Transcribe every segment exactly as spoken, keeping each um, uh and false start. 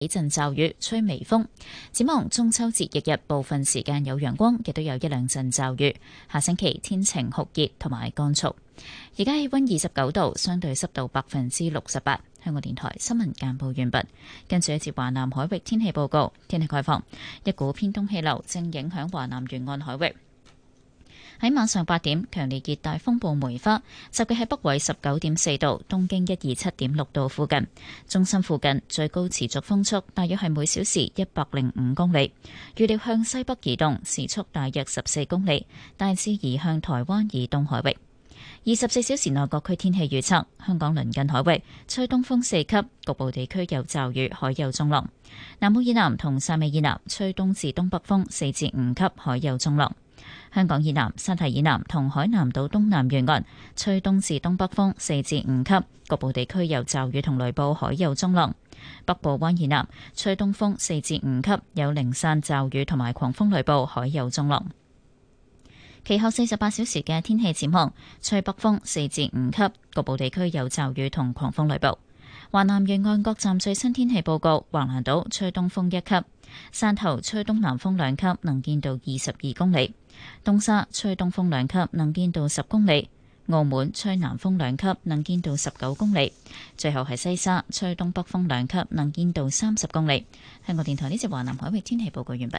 幾陣驟雨，吹微風。展望中秋節翌日，部分時間有陽光，亦都有一兩陣驟雨。下星期天晴酷熱同埋乾燥。而家氣溫二十九度，相對濕度百分之六十八。香港電台新聞簡報完畢。跟住一節華南海域天氣報告。天氣概況，一股偏東氣流正影響華南沿岸海域。喺晚上八點，強烈熱帶風暴梅花集結喺北緯十九點四度、東經一二七點六度附近，中心附近最高持續風速大約係每小時一百零五公里，預料向西北移動，時速大約十四公里，大致移向台灣以東海域。二十四小時內各區天氣預測：香港鄰近海域吹東風四級，局部地區有驟雨，海有中浪；南澳以南同汕尾以南吹東至東北風四至五級，海有中浪。香港以南、沙堤以南同海南島東南沿岸吹東至東北風四至五級，局部地區有驟雨同雷暴，海有中浪。北部灣以南吹東風四至五級，有零散驟雨同埋狂風雷暴，海有中浪。其後四十八小時嘅天氣展望，吹北風四至五級，局部地區有驟雨同狂風雷暴。華南沿岸各站最新天氣報告：橫瀾島吹東風一級，汕頭吹東南風兩級，能見度二十二公里；東沙吹東風兩級，能見度十公里；澳門吹南風兩級，能見度十九公里；最後係西沙吹東北風兩級，能見度三十公里。香港電台呢節華南海域天氣報告完畢。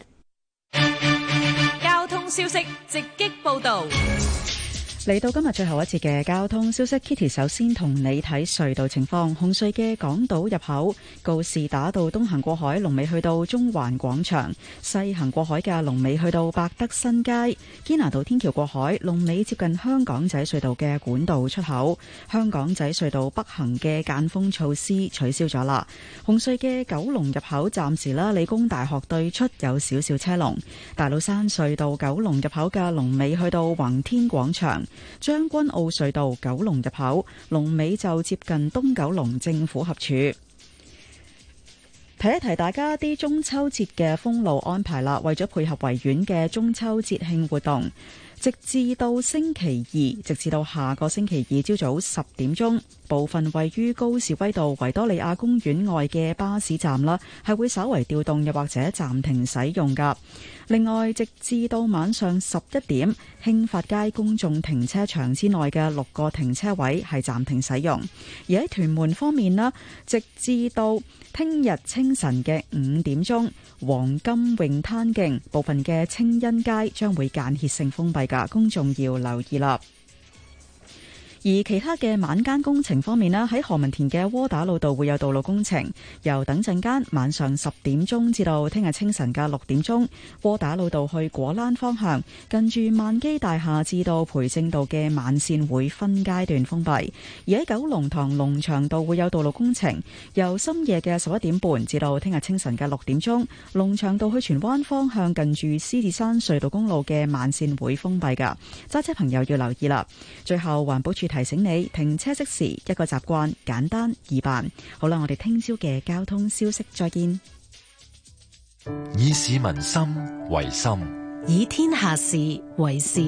交通消息直擊報道。 嚟到今日最後一節嘅交通消息 ，Kitty 首先同你睇隧道情況。紅隧嘅港島入口告士打道東行過海，龍尾去到中環廣場；西行過海嘅龍尾去到百德新街。堅拿道天橋過海，龍尾接近香港仔隧道嘅管道出口。香港仔隧道北行嘅間封措施取消咗啦。紅隧嘅九龍入口暫時啦，理工大學對出有少少車龍。大老山隧道九龍入口嘅龍尾去到宏天廣場。將軍澳隧道九龍入口龍尾就接近東九龍政府合署。提一提大家啲中秋節嘅封路安排啦，為咗配合維園嘅中秋節慶活動，直至到星期二，直至到下個星期二朝早十點鐘，部分位於高士威道維多利亞公園外嘅巴士站啦，係會稍為調動又或者暫停使用噶。另外，直至到晚上十一點，興發街公眾停車場之內嘅六個停車位係暫停使用。而喺屯門方面啦，直至到聽日清晨嘅五點鐘，黃金泳灘徑部分嘅清欣街將會間歇性封閉噶，公眾要留意啦。而其他嘅晚間工程方面咧，喺何文田嘅窩打老道會有道路工程，由等陣間晚上十點鐘至到聽日清晨嘅六點鐘，窩打老道去果欄方向，近住萬基大廈至到培正道嘅慢線會分階段封閉。而喺九龍塘龍翔道會有道路工程，由深夜嘅十一點半至到聽日清晨嘅六點鐘，龍翔道去荃灣方向近住獅子山隧道公路嘅慢線會封閉噶，揸車朋友要留意啦。最後環保署提醒你停車熄匙一個習慣，簡單易辦。好啦，我哋聽朝嘅交通消息再見。 以市民心為心， 以天下事為事。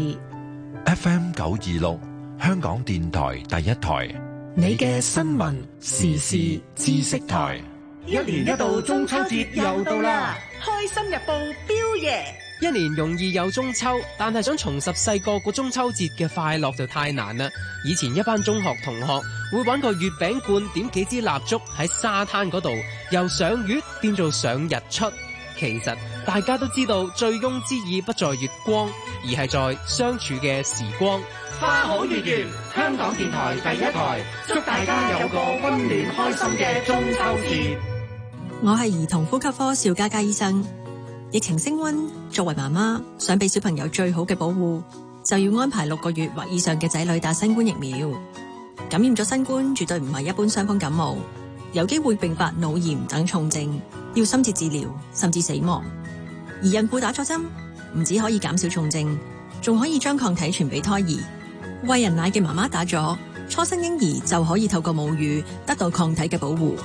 F M 九二六香港電台第一台， 你嘅新聞時事知識台。 一年一度中秋節又到啦，開心日報彪爺。 一年容易有中秋，但係想重拾細個過中秋節嘅快樂就太難啦。以前一班中學同學會玩個月餅罐，點幾支蠟燭喺沙灘嗰度，由賞月變做賞日出。其實大家都知道，醉翁之意不在月光，而係在相處嘅時光。 花好月圓，香港電台第一台，祝大家有個溫暖開心嘅中秋節。 我係兒童呼吸科邵嘉嘉醫生。疫情升溫，作為媽媽想俾小朋友最好嘅保護，就要安排六個月或以上嘅仔女打新冠疫苗。感染咗新冠絕對唔係一般傷風感冒，有機會併發腦炎等重症，要深切治療甚至死亡。而孕婦打咗針，唔止可以減少重症，仲可以將抗體傳俾胎兒。餵人奶嘅媽媽打咗，初生嬰兒就可以透過母乳得到抗體嘅保護。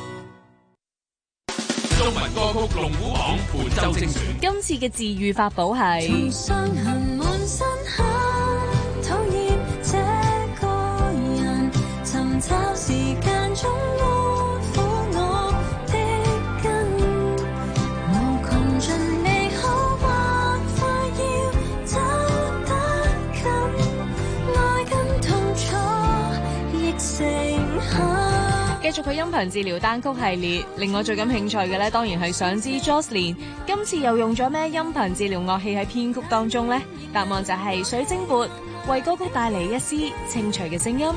中文歌曲龍虎榜本周精選， 今次嘅治癒法寶係從上行滿身痕，討厭這個人，尋找時間中安撫我的根音頻治療單曲系列，令我最感興趣嘅咧，當然係想知 Jocelyn 今次又用咗咩音頻治療樂器喺編曲當中呢？答案就係水晶缽，為歌曲帶嚟一絲清脆嘅聲音。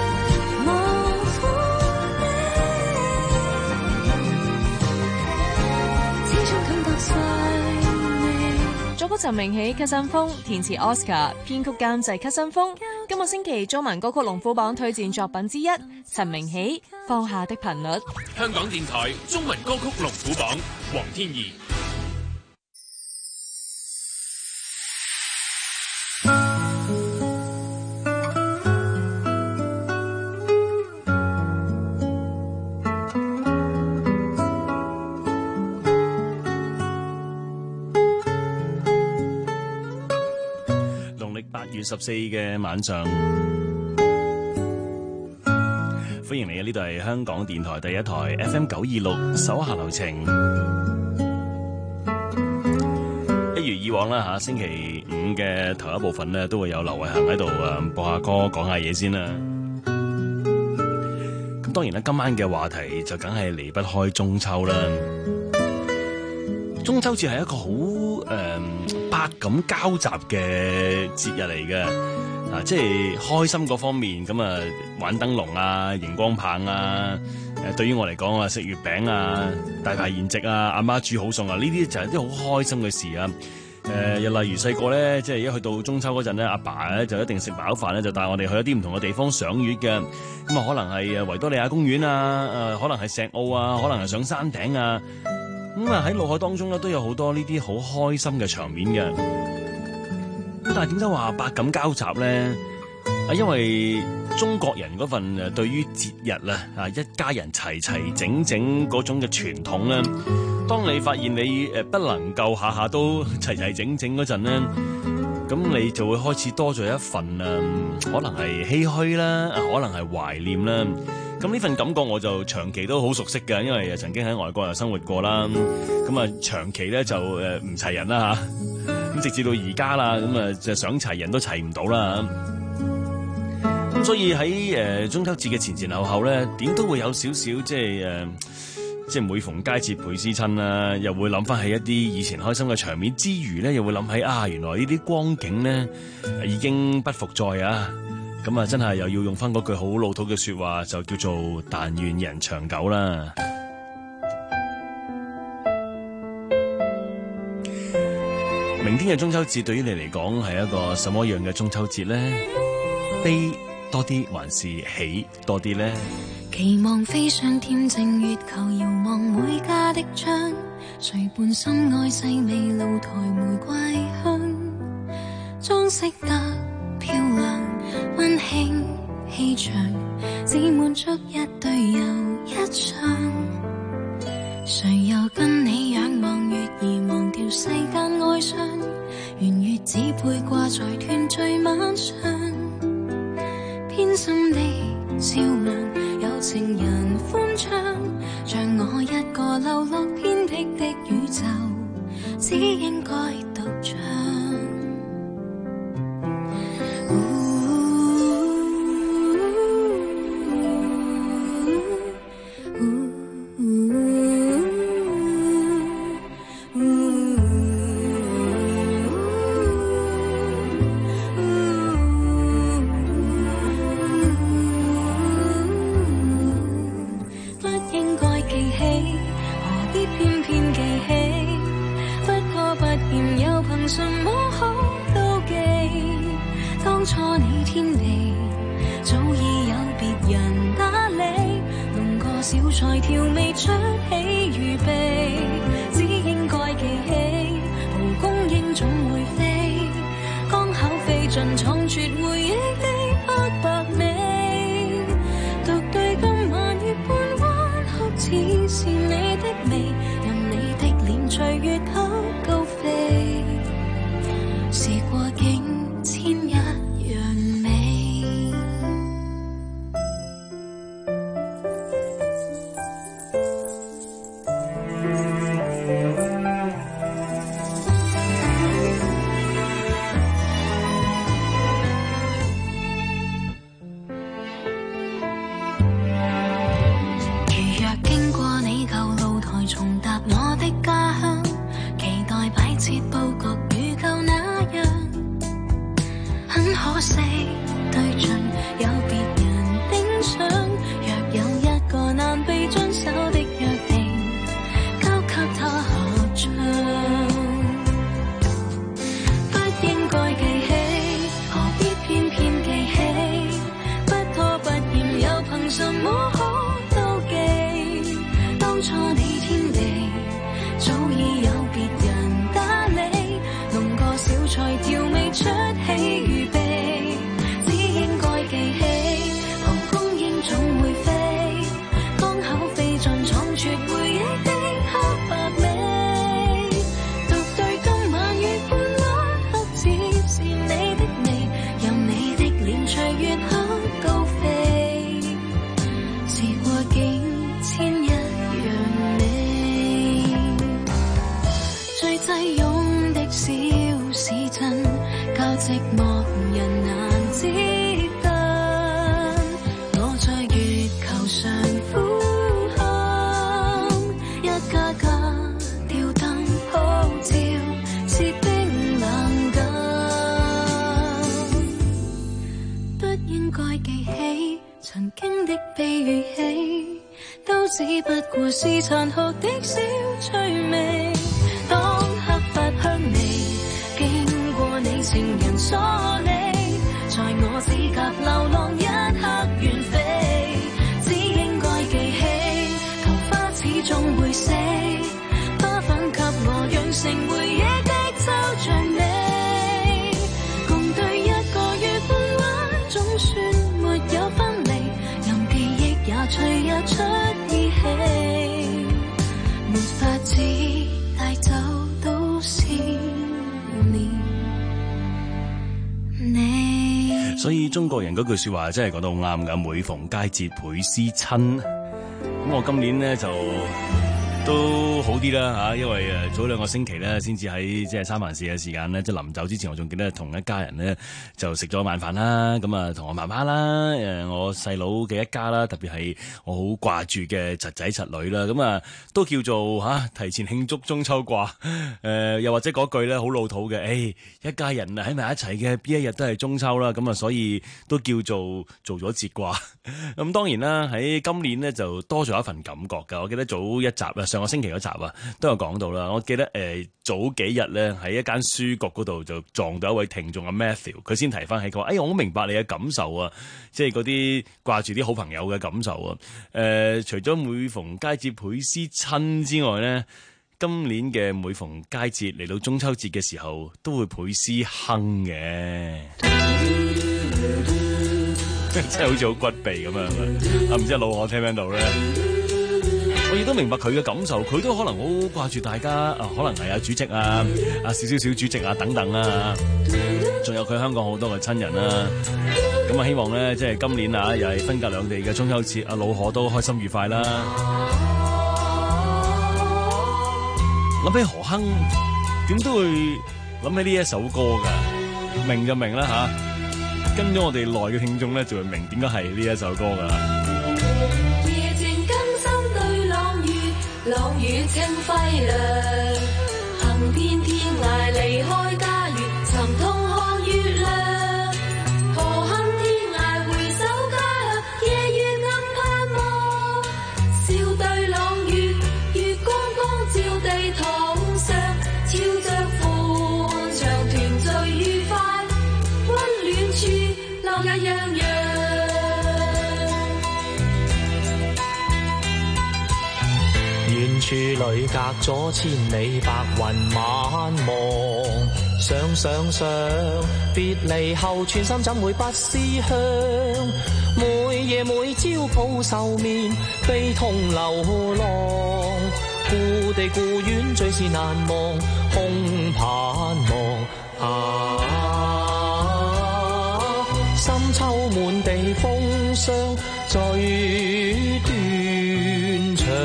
作曲陳明喜、咳信風，填詞 Oscar， 編曲監製咳信風。今個星期中文歌曲龍虎榜推薦作品之一，陳明喜《放下的頻率》。 香港電台中文歌曲龍虎榜，黃天怡。 八月十四嘅晚上，歡迎你啊！呢度係香港電台第一台 F M 九二六手下留情。一如以往啦吓，星期五嘅頭一部分咧，都會有劉偉恒喺度啊播下歌，講下嘢先啦。咁當然啦，今晚嘅話題就梗係離不開中秋啦。中秋節係一個好誒、呃、百感交集嘅節日嚟嘅，啊，即係開心嗰方面咁啊，玩燈籠啊、熒光棒啊，誒，對於我嚟講啊，食月餅啊、大排筵席啊、阿媽煮好餸啊，呢啲就係啲好開心嘅事啊。誒、呃，又例如細個咧，即係一去到中秋嗰陣咧，阿爸咧就一定食飽飯咧，就帶我哋去一啲唔同嘅地方賞月嘅。咁啊，可能係誒維多利亞公園啊，誒、呃，可能係石澳啊，可能係上山頂啊。咁啊喺腦海當中咧都有好多呢啲好開心嘅場面嘅，咁但係點解話百感交集咧？啊，因為中國人嗰份誒對於節日啊啊一家人齊齊整整嗰種嘅傳統咧，當你發現你誒不能夠下下都齊齊整整嗰陣咧，咁你就會開始多咗一份誒，可能係唏噓啦，可能係懷念啦。咁呢份感覺我就長期都好熟悉嘅，因為曾經喺外國又生活過啦。咁啊長期咧就誒唔齊人啦嚇，咁直至到而家啦，咁啊就想齊人都齊唔到啦。咁所以喺誒中秋節嘅前前後後咧，點都會有少少即係誒，即係每逢佳節倍思親啦，又會諗翻起一啲以前開心嘅場面之餘咧，又會諗起啊原來呢啲光景咧已經不復再啊！咁啊，真係又要用翻嗰句好老土嘅說話，就叫做但願人長久啦。明天嘅中秋節對於你嚟講係一個什麼樣嘅中秋節呢？悲多啲還是喜多啲呢？ 期望飛上恬靜月球，遙望每家的窗，誰伴心愛細味露台玫瑰香，裝飾得漂亮溫馨氣場，只滿足一對又一雙。誰又跟你仰望月兒，忘掉世間哀傷，圓月只配掛在團聚晚上，偏心的照亮有情人歡唱，像我一個流落偏僻的宇宙，只應該獨唱。 期可惜對象有別人盯上，若有一個難被遵守的約定，交給他合唱。不應該記起，何必偏偏記起？不拖不欠又憑什麼可妒忌？當初你天地早已有別人打理，弄個小菜調味出喜與悲，只應該記起，蒲公英總會飛，江口飛盡闖絕回憶的黑白美，獨對今晚月半晚黑只是你的味，任你的臉隨月黑高飛，時過境遷一樣美。最擠擁的小市鎮，較寂寞人難接近。我在月球上俯瞰，一家家吊燈普照，是冰冷感。不應該記起曾經的悲與喜，都只不過是殘酷的小趣味。當黑髮香味經過你情人梳理，在我指甲流浪一刻遠飛，只應該記起，桃花始終會死，花粉給我釀成回憶的抽象美，共對一個月半晚，總算沒有分離，任記憶也隨日出依稀，沒法子帶走都是你。 所以中國人嗰句說話真係講得好啱㗎，每逢佳節倍思親。咁我今年咧就都好啲啦嚇，因為誒早兩個星期咧先至喺即係三藩市嘅時間咧，即係臨走之前，我仲記得同一家人咧就食咗晚飯啦。咁啊，同我媽媽啦，誒我細佬嘅一家啦，特別係我好掛住嘅侄仔侄女啦，咁啊都叫做嚇、啊、提前慶祝中秋掛。誒、呃、又或者嗰句咧好老土嘅，誒、哎、一家人啊喺埋一齊嘅邊一日都係中秋啦。咁啊，所以都叫做做咗節掛。咁當然啦，喺今年咧就多咗一份感覺㗎。我記得早一集啊，上個星期嗰集啊，都有講到啦。我記得誒、呃、早幾日咧喺一間書局嗰度就撞到一位聽眾阿 Matthew， 佢先提翻起佢話：哎呀，我好明白你嘅感受啊，即係嗰啲掛住啲好朋友嘅感受啊。誒、呃，除咗每逢佳節倍思親之外咧，今年嘅每逢佳節嚟到中秋節嘅時候，都會倍思哼嘅。真係好似好骨痹咁樣啊！唔知阿老我聽唔聽到咧？我亦都明白佢嘅感受，佢都可能好掛住大家啊，可能係阿主席啊、阿少少小主席啊等等啊，仲有佢香港好多嘅親人啊。咁啊，希望咧即係今年啊，又係分隔兩地嘅中秋節，阿老可都開心愉快啦。諗起何亨，點都會諗起呢一首歌㗎，明就明啦吓。跟咗我哋耐嘅聽眾咧，就會明點解係呢一首歌噶啦。 夜靜更深對朗月，朗月清輝亮，行遍天涯離開家園，尋痛看月亮。何恨天涯回首家鄉，夜月暗盼望。笑對朗月，月光光照地堂上，照着歡暢團聚愉快。溫暖處，樂也洋洋。 遠處裏隔咗千里，白雲晚望。想想想，別離後寸心怎會不思鄉？每夜每朝抱愁眠，悲痛流浪。故地故園最是難忘，空盼望啊！深秋滿地風霜，最斷腸。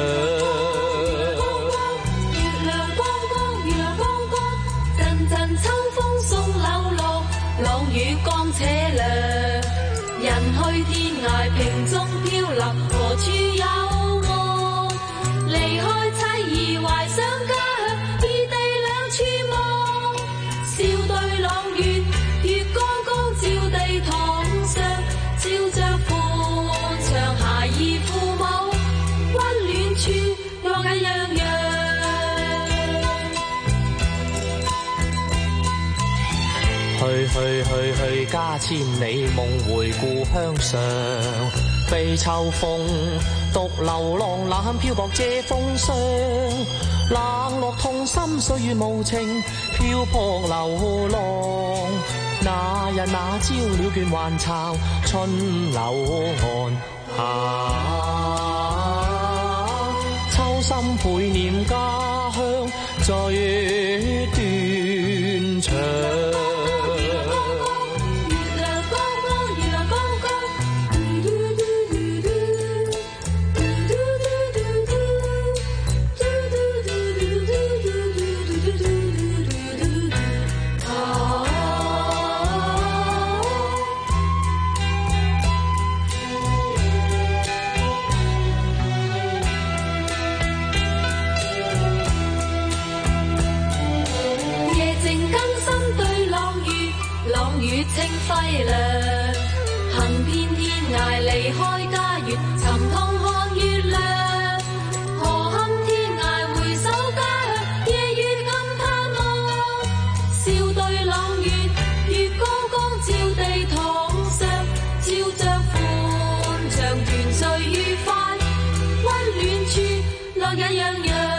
月亮光光，月亮光光，陣陣秋風送柳落，朗月光且亮。人去天涯萍蹤飄流，何處有我？離開妻兒懷想家鄉，異地兩處望。笑對朗月，月光光照地。 去去去家千里，夢回故鄉上。被秋風獨流浪，冷漂泊借風霜。冷落痛心，歲月無情，漂泊流浪。那日那朝鳥倦還巢，春柳岸下。秋心倍念家鄉最斷腸。 清輝亮，行遍天涯離開家園，沉痛看月亮。何堪天涯回首家鄉，夜月暗盼望。笑對朗月，月光光照地堂上，照着歡暢團聚愉快，溫暖處樂也洋洋。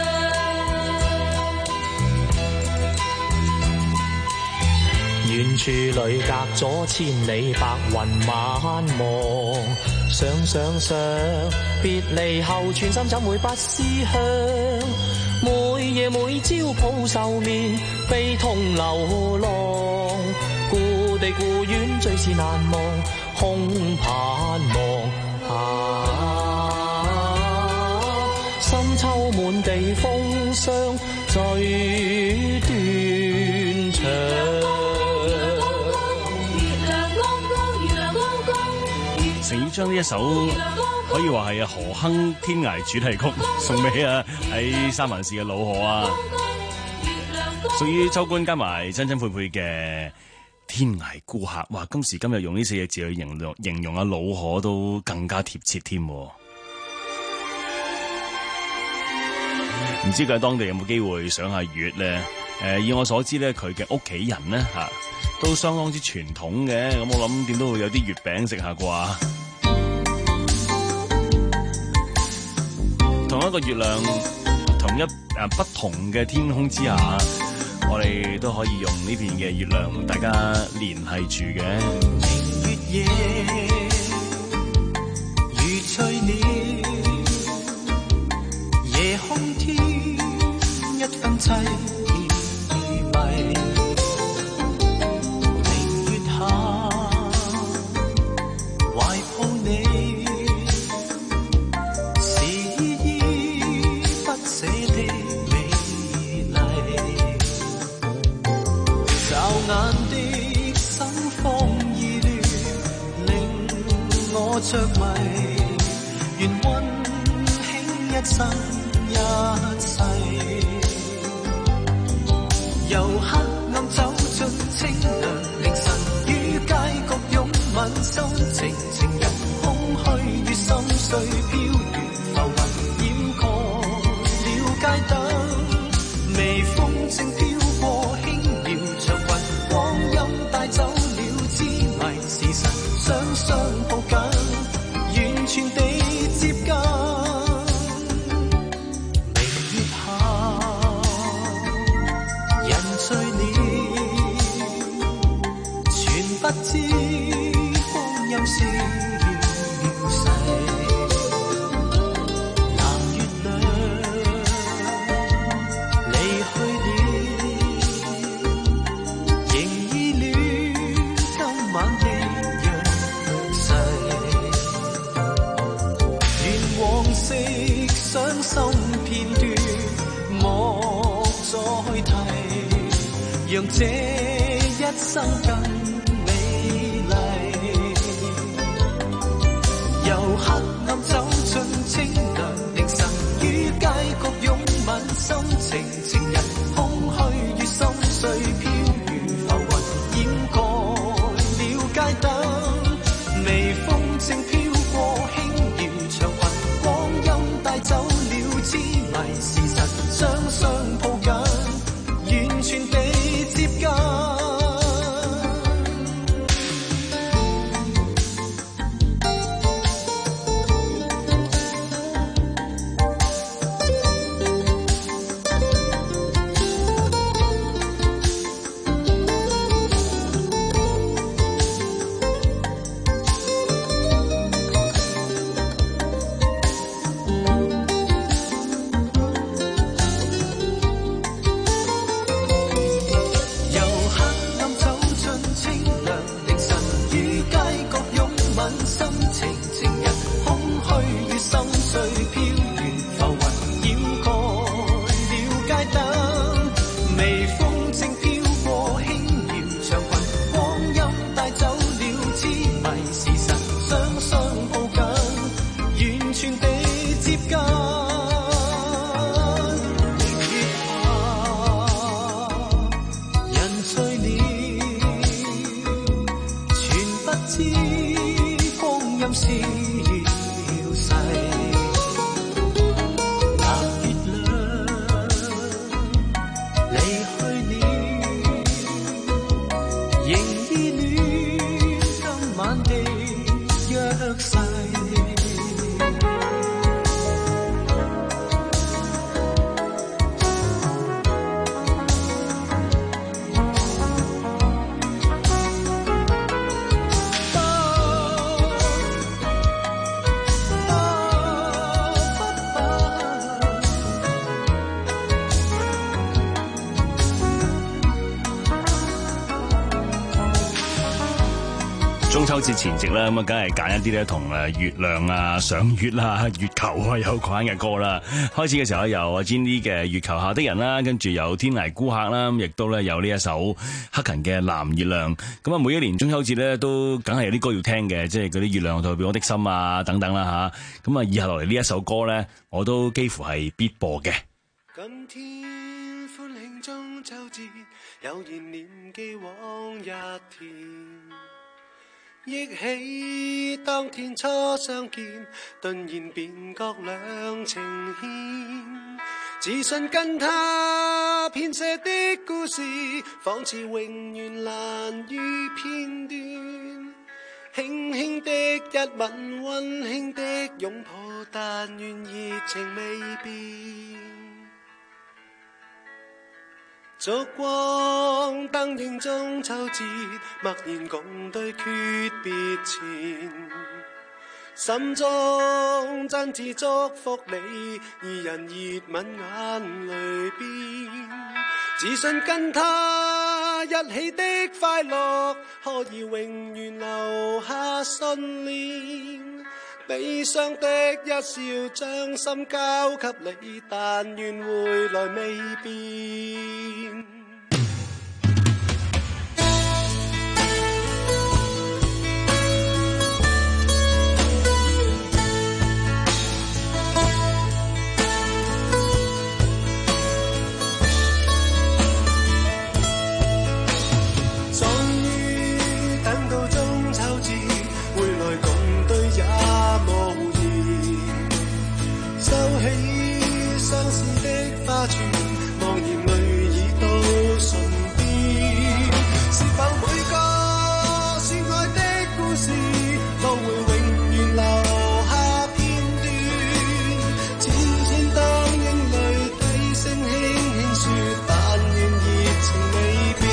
遠處裏隔咗千里，白雲晚望。想想想，別離後全心怎會不思鄉？每夜每朝抱愁眠，悲痛流浪。故地故園最是難忘，空盼望。啊，深秋滿地風霜，最斷腸。 誠意將呢一首可以話係何亨天涯主題曲送俾啊喺三藩市嘅老何啊，屬於秋官加埋真真配配嘅天涯孤客。哇！今時今日用呢四隻字去形容形容阿老何都更加貼切添。唔知佢喺當地有冇機會賞下月咧？誒、呃，以我所知咧，佢嘅屋企人咧嚇、啊、都相當之傳統嘅，咁我諗點都會有啲月餅食下啩。同一個月亮，同一誒、啊、不同嘅天空之下，我哋都可以用呢片嘅月亮，大家聯繫住嘅。 明月夜，如翠鳥，夜空天一分凄迷。明月下，懷抱你。眼的心慌意亂，令我着迷，願溫馨一生一世，由黑暗走進清涼，凌晨與街角擁吻，心情情人空虛與心碎飄遠，浮雲掩蓋了街燈，微風正飄過輕描長雲。光陰帶走了痴迷，事實雙雙抱緊，完全地接近。明月下，人醉了，全不知光陰消逝。藍月亮離去了。傷心片段莫再提，讓這一生更美麗。由黑暗走進清涼，凌晨於街角擁吻，心情情人空虛與心碎飄如浮雲，掩蓋了街燈，微風正飄過輕搖長雲，光陰帶走了痴迷，事實雙雙抱緊，完全地接近。 中秋節前夕啦，咁啊，梗係揀一啲咧同誒月亮啊、賞月啦、月球啊有關嘅歌啦。開始嘅時候有阿 Jenny 嘅《月球下的人》啦，跟住有天涯孤客啦，亦都咧有呢一首克勤嘅《藍月亮》。咁啊，每一年中秋節咧都梗係有啲歌要聽嘅，即係嗰啲月亮代表我的心啊等等啦吓。咁啊，以下落嚟呢一首歌咧，我都幾乎係必播嘅。 今天歡慶中秋節，悠然念記往日甜，憶起當天初相見，頓然便覺兩情牽。自信跟他編寫的故事，仿似永遠難於片段。輕輕的一吻，溫馨的擁抱，但願熱情未變。燭光燈映中秋節，默然共對訣別前，心中真摯祝福你，二人熱吻眼淚邊。自信跟他一起的快樂，可以永遠留下信念。悲傷的一笑，將心交給你，但願回來未變。終於等到中秋節，回來共對也無言，收起相思的花串，茫然淚已到唇邊。是否每個說愛的故事，都會永遠留下片段？淺淺當英淚低聲輕輕說，但願熱情未變。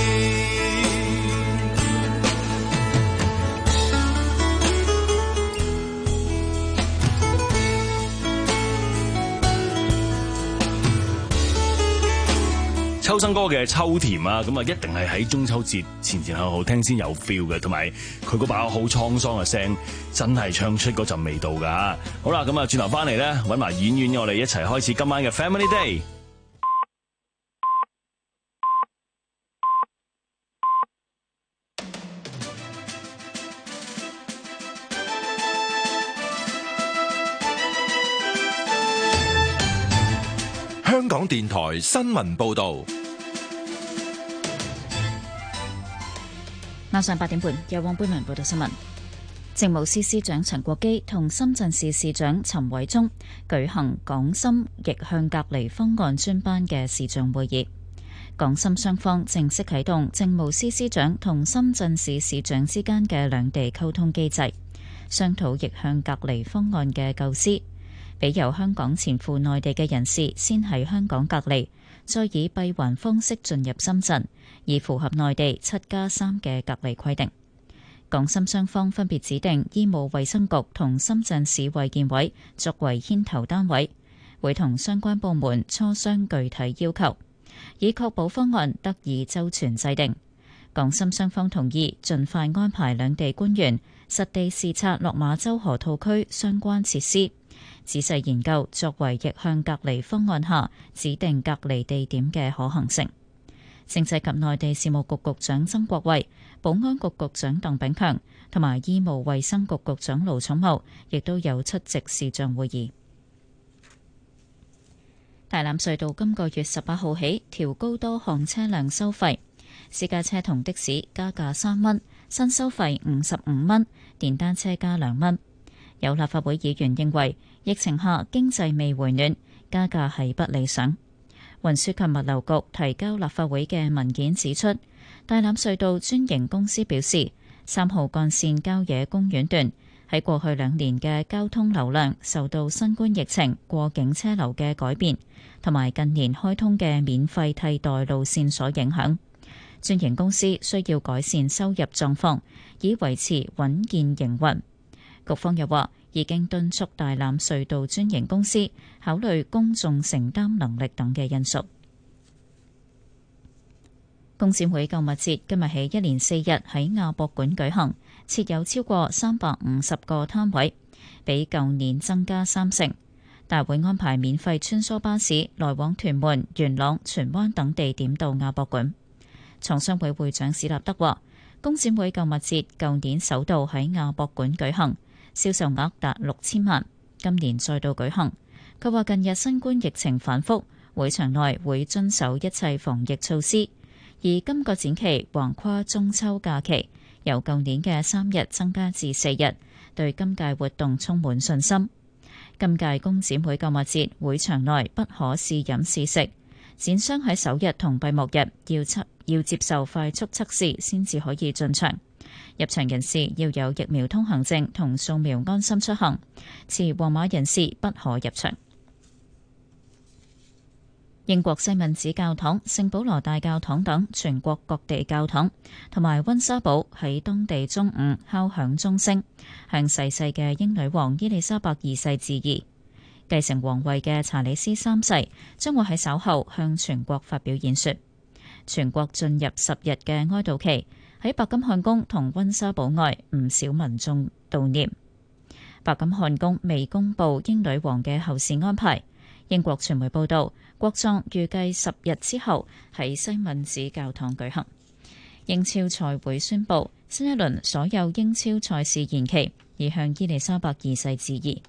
秋生哥嘅秋甜啊，咁啊一定係喺中秋節前前後後聽先有 feel 嘅，同埋佢嗰把好滄桑嘅聲，真係唱出嗰陣味道噶。好啦，咁啊轉頭翻嚟咧，揾埋演員，我哋一齊開始今晚嘅 Family Day。 香港電台新聞報導。 晚上八點半，由黃貝文報道新聞。政務司司長陳國基同深圳市市長陳偉忠舉行港深逆向隔離方案專班嘅視像會議。港深雙方正式啟動政務司司長同深圳市市長之間嘅兩地溝通機制，商討逆向隔離方案嘅構思，俾由香港前赴內地嘅人士先喺香港隔離，再以閉環方式進入深圳，以符合內地七加三嘅隔離規定。港深雙方分別指定醫務衛生局同深圳市衛健委作為牽頭單位，會同相關部門磋商具體要求，以確保方案得以周全制定。港深雙方同意盡快安排兩地官員實地視察落馬洲河套區相關設施，仔細研究作為逆向隔離方案下指定隔離地點嘅可行性。政制及內地事務局局長曾國衛、保安局局長鄧炳強同埋醫務衛生局局長盧寵茂亦都有出席視像會議。大欖隧道今個月十八號起調高多項車輛收費，私家車同的士加價三蚊，新收費五十五蚊，電單車加兩蚊。有立法會議員認為疫情下經濟未回暖，加價係不理想。運輸及物流局提交立法會嘅文件指出，大欖隧道專營公司表示，三號幹線郊野公園段喺過去兩年嘅交通流量受到新冠疫情過境車流嘅改變，同埋近年開通嘅免費替代路線所影響。專營公司需要改善收入狀況，以維持穩健營運。局方又話，已經敦促大欖隧道專營公司考慮公眾承擔能力等嘅因素。 工展會購物節今日起一連四日喺亞博館舉行，設有超過三百五十個攤位，比舊年增加三成。大會安排免費穿梭巴士來往屯門、元朗、荃灣等地點到亞博館。廠商會會長史立德話，工展會購物節舊年首度喺亞博館舉行，銷售額達六千萬，今年再度舉行。佢話近日新冠疫情反覆，會場內會遵守一切防疫措施，而今個展期橫跨中秋假期，由舊年嘅三日增加至四日，對今屆活動充滿信心。今屆工展會購物節會場內不可試飲試食，展商喺首日同閉幕日要測要接受快速測試先至可以進場。入場人士要有疫苗通行證同掃描安心出行，持黃碼人士不可入場。英國西敏寺教堂、聖保羅大教堂等全國各地教堂同埋溫莎堡喺當地中午敲響鐘聲，向逝世嘅英女王伊麗莎白二世致意。繼承皇位嘅查理斯三世將會喺稍後向全國發表演說。全國進入十日嘅哀悼期，喺白金漢宮同溫莎堡外唔少民眾悼念。白金漢宮未公布英女王嘅後事安排。英國傳媒報道，國葬預計十日之後喺西敏寺教堂舉行。英超賽會宣布新一輪所有英超賽事延期，以向伊麗莎白二世致意。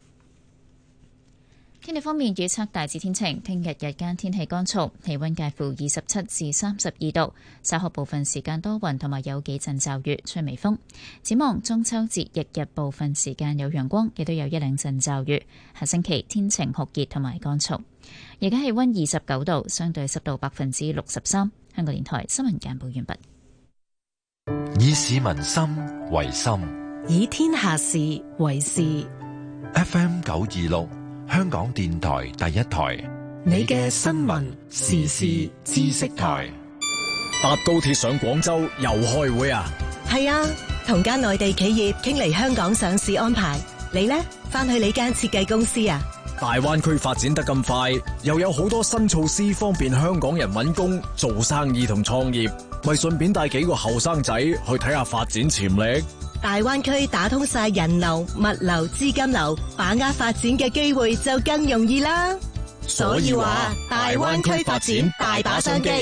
天氣方面預測大致天晴，聽日日間天氣乾燥，氣温介乎二十七至三十二度，稍後部分時間多雲同埋有幾陣驟雨，吹微風。展望中秋節日日部分時間有陽光，亦都有一兩陣驟雨。下星期天晴酷熱同埋乾燥。而家氣温二十九度，相對濕度百分之六十三。香港電台新聞簡報完畢。 以市民心為心， 以天下事為事。 F M 九二六。香港電台第一台， 你嘅新聞時事知識台。 搭高鐵上廣州又開會啊？ 係啊，同間內地企業傾嚟香港上市安排。你呢？返去你間設計公司啊？ 大灣區發展得咁快，又有好多新措施方便香港人搵工、做生意同創業，咪順便帶幾個後生仔去睇下發展潛力。 大灣區打通晒人流、物流、資金流，把握發展嘅機會就更容易啦。所以話，大灣區發展大把商機。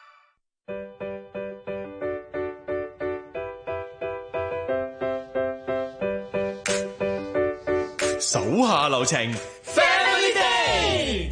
手下留情 ，Family Day。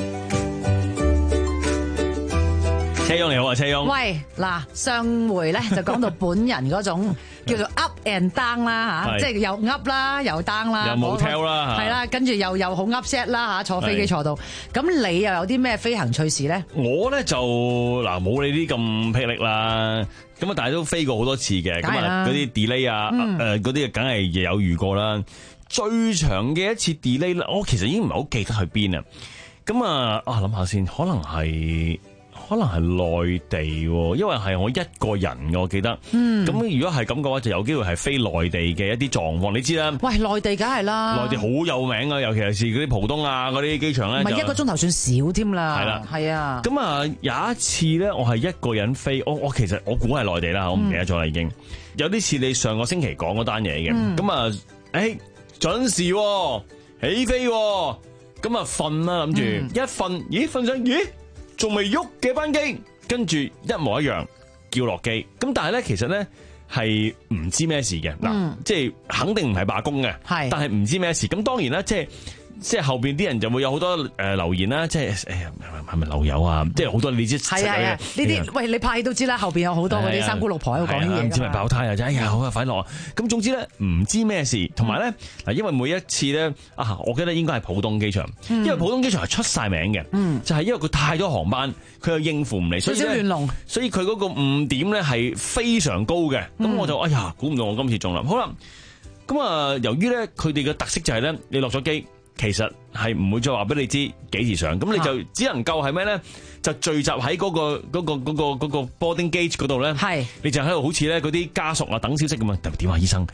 車翁你好啊，車翁。 喂，嗱，上回咧就講到本人嗰種叫做 up and down 啦吓，即係又 up 啦，又 down 啦， 又冇 tell 啦， 係啦，跟住又又好 upset 啦吓，坐飛機坐到，咁你又有啲咩飛行趣事咧？ 我咧就嗱冇你啲咁霹靂啦，咁啊但係都飛過好多次嘅，咁啊嗰啲 delay 啊，誒嗰啲梗係有遇過啦。最長嘅一次 delay 咧，我其實已經唔係好記得去邊啊。咁啊啊諗下先，可能係。可能係內地，因為係我一個人嘅，我記得。嗯，咁如果係咁嘅話，就有機會係飛內地嘅一啲狀況。你知啦， 喂，內地梗係啦， 內地好有名啊，尤其是嗰啲浦東啊嗰啲機場咧， 唔係一個鐘頭算少添啦。 係啦， 係啊。 咁啊，有一次咧，我係一個人飛，我我其實我估係內地啦，我唔記得咗啦已經。有啲似你上個星期講嗰單嘢嘅，咁啊，誒準時起飛，咁啊瞓啦諗住，一瞓，咦瞓上，咦？仲未喐嘅班機，跟住一模一樣叫落機。咁但係咧，其實咧係唔知咩事嘅。嗱、嗯，即係肯定唔係罷工嘅，係，但係唔知咩事。咁當然啦，即係即係後邊啲人就會有好多誒留言啦，即係誒係咪漏油啊？嗯、即係好多你知係啊係啊呢啲，喂你拍戲都知啦，後邊有好多嗰啲三姑六婆喺度講啲嘢，唔知咪爆胎啊！真哎呀好啊，快樂啊！咁總之咧唔知咩事，同埋咧嗱，因為每一次咧啊，我記得應該係浦東機場，嗯、因為浦東機場係出晒名嘅，嗯、就係因為佢太多航班，佢又應付唔嚟，所以亂龍，所以佢嗰個誤點咧係非常高嘅。咁、嗯、我就哎呀，估唔到我今次中啦。好啦，咁啊，由於咧佢哋嘅特色就係咧，你落咗機。其實係唔會再話俾你知幾時上，咁你就只能夠係咩咧？就聚集喺嗰、嗰個嗰、嗰個嗰、嗰個嗰、嗰個 boarding gate 嗰度咧，係你就喺度好似咧嗰啲家屬啊等消息咁啊，點啊醫生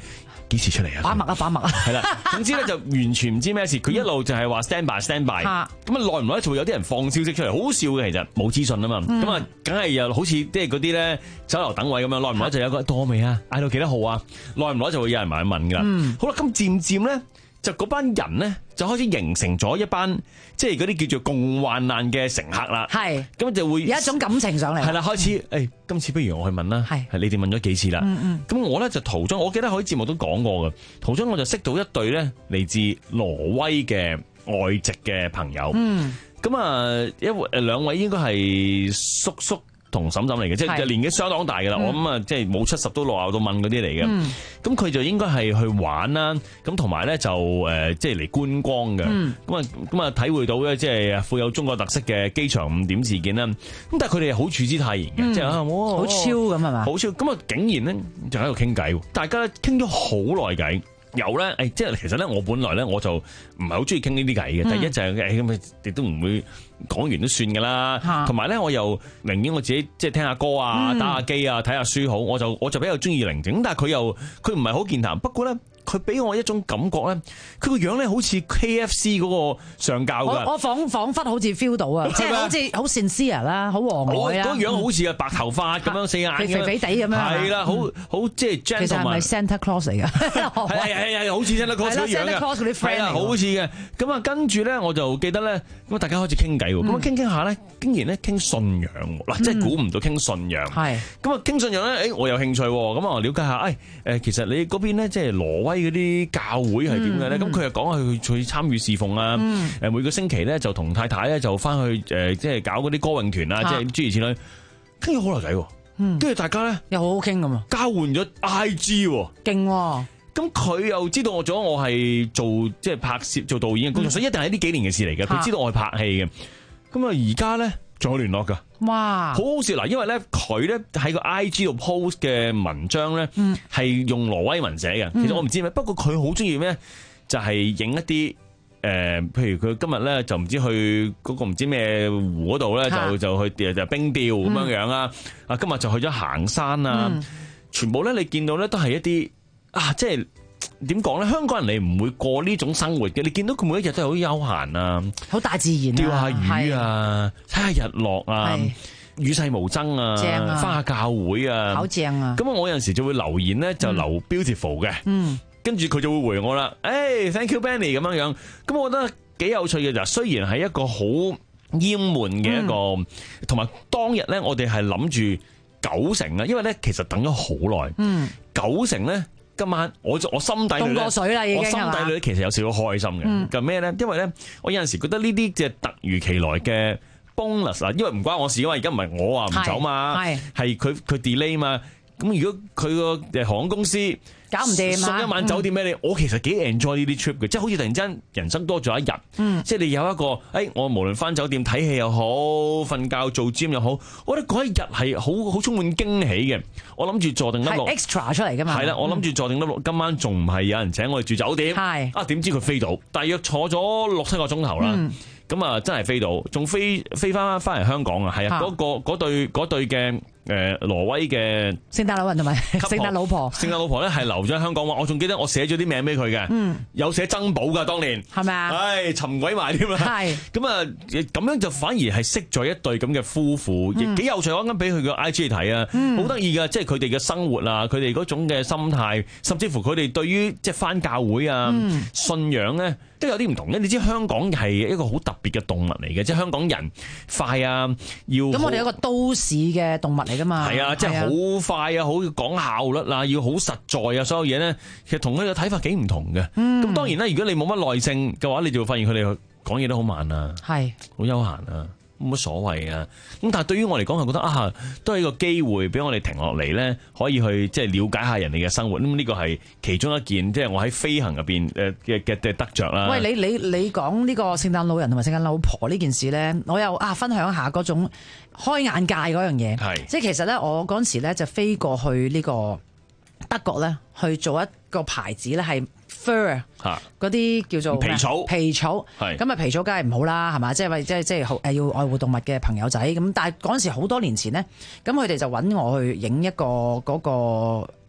幾時出嚟啊？ 把脈啊把脈啊， 係啦，總之咧就完全唔知咩事，佢一路就係話 stand by stand by，咁啊耐唔耐就會有啲人放消息出嚟，好笑嘅其實冇資訊啊嘛，咁啊梗係又好似即係嗰啲咧酒樓等位咁樣，耐唔耐就有個到未啊，嗌到幾多號啊，耐唔耐就會有人埋去問噶啦，嗯、好啦，咁漸漸咧就嗰班人咧就開始形成咗一班即係嗰啲叫做共患難嘅乘客啦，係，咁就會有一種感情上嚟， 係啦，開始誒、欸，今次不如我去問啦，係，係你哋問咗幾次啦，咁、嗯嗯、我咧就途中，我記得喺節目都講過嘅，途中我就識到一對咧嚟自挪威嘅外籍嘅朋友，咁啊、嗯，一誒兩位應該係叔叔同嬸嬸嚟嘅，即係年紀相當大嘅啦。嗯、我諗啊，即係冇七十都落後到問嗰啲嚟嘅。咁佢、嗯、就應該係去玩啦，咁同埋咧就誒，即係嚟觀光嘅。咁啊咁啊，體會到咧即係富有中國特色嘅機場誤點事件啦。咁但係佢哋係好處之泰然嘅，嗯、即係啊，好超咁係嘛？ 好超咁啊！竟然咧就喺度傾偈，大家咧傾咗好耐偈。有咧，誒，即係其實咧，我本來咧我就唔係好中意傾呢啲偈嘅。嗯、第一就係誒咁，亦都唔會講完都算㗎啦。同埋咧，我又寧願我自己即係聽下歌啊、打下機啊、睇下書好，我就我就比較中意寧靜。咁但係佢又佢唔係好健談，不過咧。佢俾我一種感覺咧，佢個樣咧好似 K F C 嗰個上教㗎。 我我彷彷彿好似 feel 到啊，即係好似好 sincere 啦，好和藹啊。 嗰樣好似啊白頭髮咁樣，四眼肥肥地咁樣。 係啦，好好即係 gentleman。 其實係咪 Santa Claus 嚟㗎？ 係係係，好似 Santa Claus 嗰樣嘅。係啦，好似嘅。咁啊，跟住咧，我就記得咧，咁啊，大家開始傾偈喎。咁啊，傾傾下咧，竟然咧傾信仰喎。嗱，即係估唔到傾信仰。係。咁啊，傾信仰咧，誒，我有興趣喎。咁啊，了解下，誒誒，其實你嗰邊咧，即係挪威嗰啲教會係點嘅咧？咁佢又講下佢去參與侍奉啊！誒每個星期咧就同太太咧就翻去誒即係搞嗰啲歌詠團啊，即係諸如此類，傾咗好耐偈。跟住大家咧又好好傾咁啊！ 交換咗 I G， 勁喎！ 咁佢又知道我咗我係做即係拍攝做導演嘅工作，所以一定係呢幾年嘅事嚟嘅。佢知道我係拍戲嘅。咁啊而家咧仲有聯絡㗎。哇！好好笑嗱，因為咧佢咧喺個 I G 度 post 嘅文章咧係用挪威文寫嘅。其實我唔知咩，不過佢好中意咩，就係影一啲誒，譬如佢今日咧就唔知去嗰個唔知咩湖嗰度咧，就就去就冰釣咁樣樣啊！啊，今日就去咗行山啊！全部咧你見到咧都係一啲啊，即係點講咧？香港人你唔會過呢種生活嘅，你見到佢每一日都係好悠閒啊， 好大自然， 釣下魚啊，睇下日落啊，與世無爭啊，正啊，返下教會啊， 好正啊！ 咁我有陣時就會留言咧，就留 beautiful 嘅，嗯，跟住佢就會回我啦，誒 thank you Benny 咁樣樣，咁我覺得幾有趣嘅就，雖然係一個好厭悶嘅一個，同埋當日咧我哋係諗住九成啊，因為咧其實等咗好耐，嗯，九成咧。今晚我我心底裏咧，我心底裏咧其實有少少開心嘅。咁咩咧？因為咧，我有陣時覺得呢啲即係突如其來嘅 bonus 啊，因為唔關我事啊嘛，而家唔係我話唔走嘛，係佢佢 delay 嘛。咁如果佢個誒航空公司搞唔掂， 送一晚酒店俾你，我其實幾 enjoy 呢啲 trip 嘅，即係好似突然間人生多咗一日，嗯、即係你有一個誒、哎，我無論返酒店睇戲又好，瞓覺做 gym 又好，我覺得嗰一日係好好充滿驚喜嘅。我諗住坐定粒落 extra 出嚟㗎嘛， 係啦，我諗住坐定粒落，今晚仲唔係有人請我哋住酒店？係、嗯、啊，點知佢飛到，大約坐咗六七個鐘頭啦。嗯咁啊，真係飛到，仲飛飛翻翻嚟香港啊！係啊，嗰個嗰對嗰對嘅誒挪威嘅聖誕老人同埋聖誕老婆， 聖誕老婆咧係留咗喺香港。我仲記得我寫咗啲名俾佢嘅，嗯、有寫珍寶噶當年，係咪啊？唉，沉鬼埋添啦！係咁啊，咁樣就反而係識咗一對咁嘅夫婦，亦幾、嗯、有趣。我啱啱俾佢個 I G 睇啊，好得意噶，即係佢哋嘅生活啊，佢哋嗰種嘅心態，甚至乎佢哋對於即係翻教會啊、嗯、信仰咧。都有啲唔同嘅，你知香港係一個好特別嘅動物嚟嘅，即係香港人快啊，要咁我哋有一個都市嘅動物嚟噶嘛， 係啊，即係好快啊，好講效率啊，要好實在啊，所有嘢咧，其實同佢嘅睇法幾唔同嘅。咁、嗯、當然啦，如果你冇乜耐性嘅話，你就會發現佢哋講嘢都好慢啊，係好悠閒啊。冇乜所謂啊！咁但係對於我嚟講，係覺得啊，都係一個機會俾我哋停落嚟咧，可以去即係了解下人哋嘅生活。咁呢個係其中一件，即係我喺飛行入邊誒嘅嘅嘅得着啦。 喂，你你你講呢個聖誕老人同埋聖誕老婆呢件事咧，我又啊分享下嗰種開眼界嗰樣嘢。係，即係其實咧，我嗰陣時咧就飛過去呢個德國咧，去做一個牌子咧係。fur 嗰啲叫做皮草， 皮草係咁啊！皮草梗係唔好啦，係嘛？即係即係即係誒要愛護動物嘅朋友仔咁。但係嗰陣時好多年前咧，咁佢哋就揾我去影一個嗰個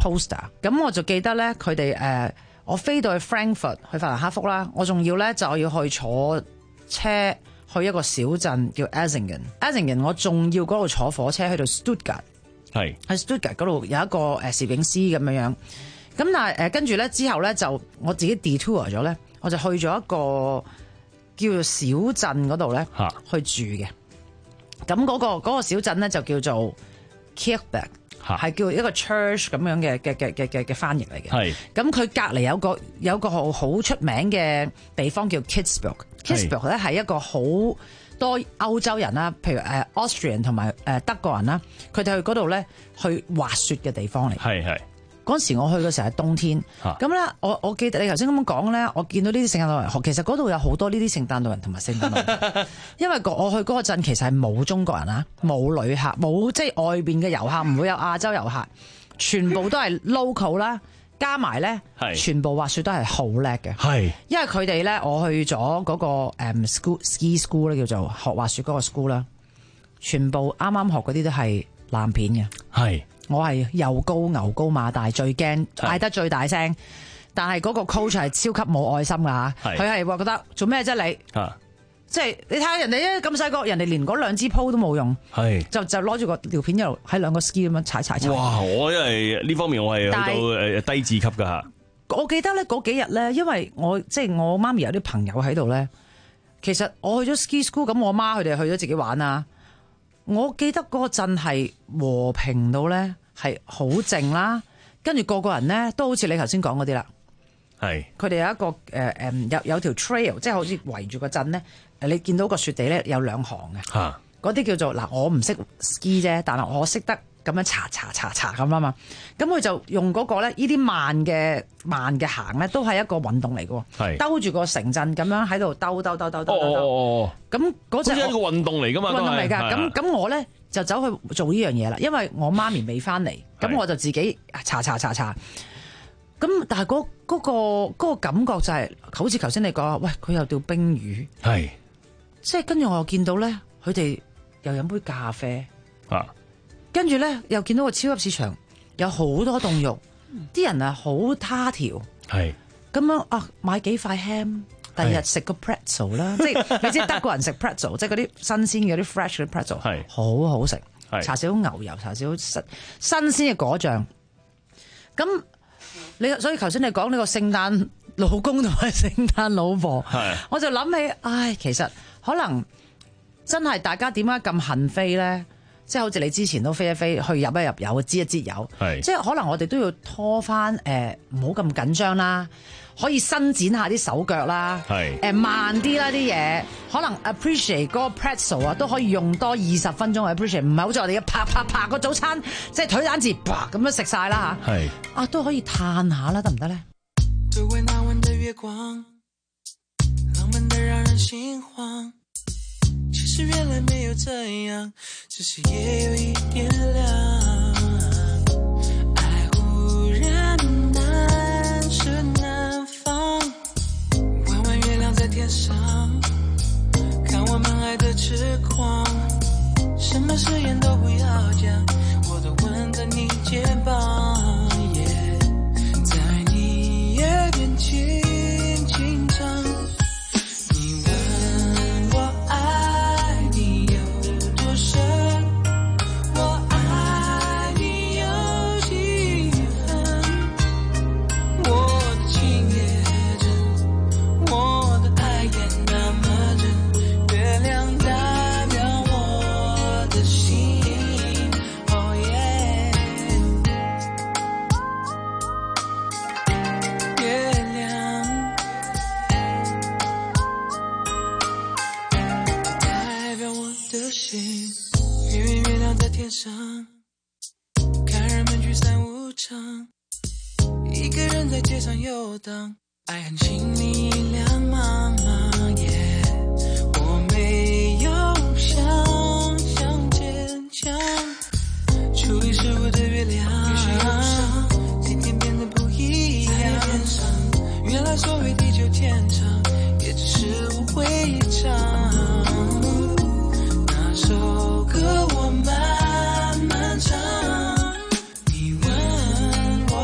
poster。咁我就記得咧，佢哋誒，我飛到去 Frankfurt 去法蘭克福啦，我仲要咧就要去坐車去一個小鎮叫 Essingen。Essingen 我仲要嗰度坐火車去到 Stuttgart， 係喺 Stuttgart 嗰度有一個誒攝影師咁樣樣。咁但係誒跟住咧之後咧就我自己 detour 咗咧，我就去咗一個叫做小鎮嗰度咧去住嘅。咁嗰、嗰個嗰、嗰個小鎮咧就叫做 Kirchberg， 係叫一個 church 咁樣嘅嘅嘅嘅嘅嘅翻譯嚟嘅。係咁佢隔離有個有個好好出名嘅地方叫 Kitzbühel。Kitzbühel 咧係一個好多歐洲人啦，譬如誒 Austrian 同埋誒德國人啦，佢哋去嗰度咧去滑雪嘅地方嚟。係係。嗰時我去嘅時候係冬天，咁咧、啊、我我記得你頭先咁樣講咧，我見到呢啲聖誕老人，其實嗰度有好多呢啲聖誕老人同埋聖誕老人，因為我去嗰個鎮其實係冇中國人啊，冇旅客，冇即係外邊嘅遊客，唔會有亞洲遊客，全部都係 local 啦，加埋咧，全部滑雪都係好叻嘅，係，因為佢哋咧，我去咗嗰個誒 school ski school 咧，叫做學滑雪嗰個 school 啦，全部啱啱學嗰啲都係爛片嘅，係。我係又高牛高馬大，最驚嗌得最大聲，但係嗰個 coach 係超級冇愛心㗎嚇，佢係話覺得做咩啫你，啊、即係你睇下人哋咧咁細個，人哋連嗰兩支鋪都冇用，就就攞住個條片一路喺兩個 ski 咁樣踩踩踩。哇！我因為呢方面我係去到誒低智級㗎嚇。我記得咧嗰幾日咧，因為我即係我媽咪有啲朋友喺度咧，其實我去咗 ski school，咁我媽佢哋去咗自己玩啊。我記得嗰個鎮係和平到咧，係好靜啦，跟住個個人咧都好似你頭先講嗰啲啦，係佢哋有一個誒誒、呃、有有條 trail， 即係好似圍住個鎮咧，誒你見到個雪地咧有兩行嘅，嚇嗰啲叫做嗱我唔識 ski 啫，但係我識得咁樣查查查查咁啊嘛，咁佢就用嗰個咧呢啲慢嘅慢嘅行咧都係一個運動嚟嘅，係兜住個城鎮咁樣喺度兜兜兜兜兜兜，哦咁嗰隻係一個運動嚟㗎嘛，運動嚟㗎，咁咁我咧就走去做呢樣嘢啦，因為我媽咪未翻嚟，咁我就自己查查查查，咁但係嗰嗰個嗰個感覺就係好似頭先你講，喂佢有釣冰魚，係，即係跟住我又見到咧，佢哋又飲杯咖啡啊。跟住咧，又見到個超級市場有好多凍肉，啲人啊好他條，係咁樣啊買幾塊 ham，第二日食個 pretzel 啦，即係你知德國人食 pretzel， 即係嗰啲新鮮嘅啲 fresh 嘅 pretzel， 係好好食，搽少少牛油，搽少少新鮮嘅果醬。咁你所以頭先你講呢個聖誕老公同埋聖誕老婆，我就諗起，唉，其實可能真係大家點解咁恨飛咧？即係好似你之前都飛一飛去入一入油，擠一擠油，即係可能我哋都要拖翻誒，唔好咁緊張啦，可以伸展下啲手腳啦，誒、呃、慢啲啦啲嘢，可能 appreciate 嗰個 pretzel 啊，都可以用多二十分鐘去 appreciate，唔係好似我哋一拍拍拍個早餐，即係腿蛋字啪咁樣食晒啦嚇，係啊都可以嘆下啦，得唔得咧？對為那晚的月光浪漫得讓人心慌其實原來沒有這樣只是夜有一點亮愛忽然難捨難放彎彎月亮在天上看我們愛的痴狂什麼誓言都不要講我都吻在你肩膀、yeah, 在你耳邊輕輕唱看人們聚散無常一個人在街上遊蕩愛恨情迷兩茫茫、yeah, 我沒有想象堅強處理事物的月亮天天變得不一樣原來所謂地久天長也只是誤會一場那首歌我慢慢唱你問我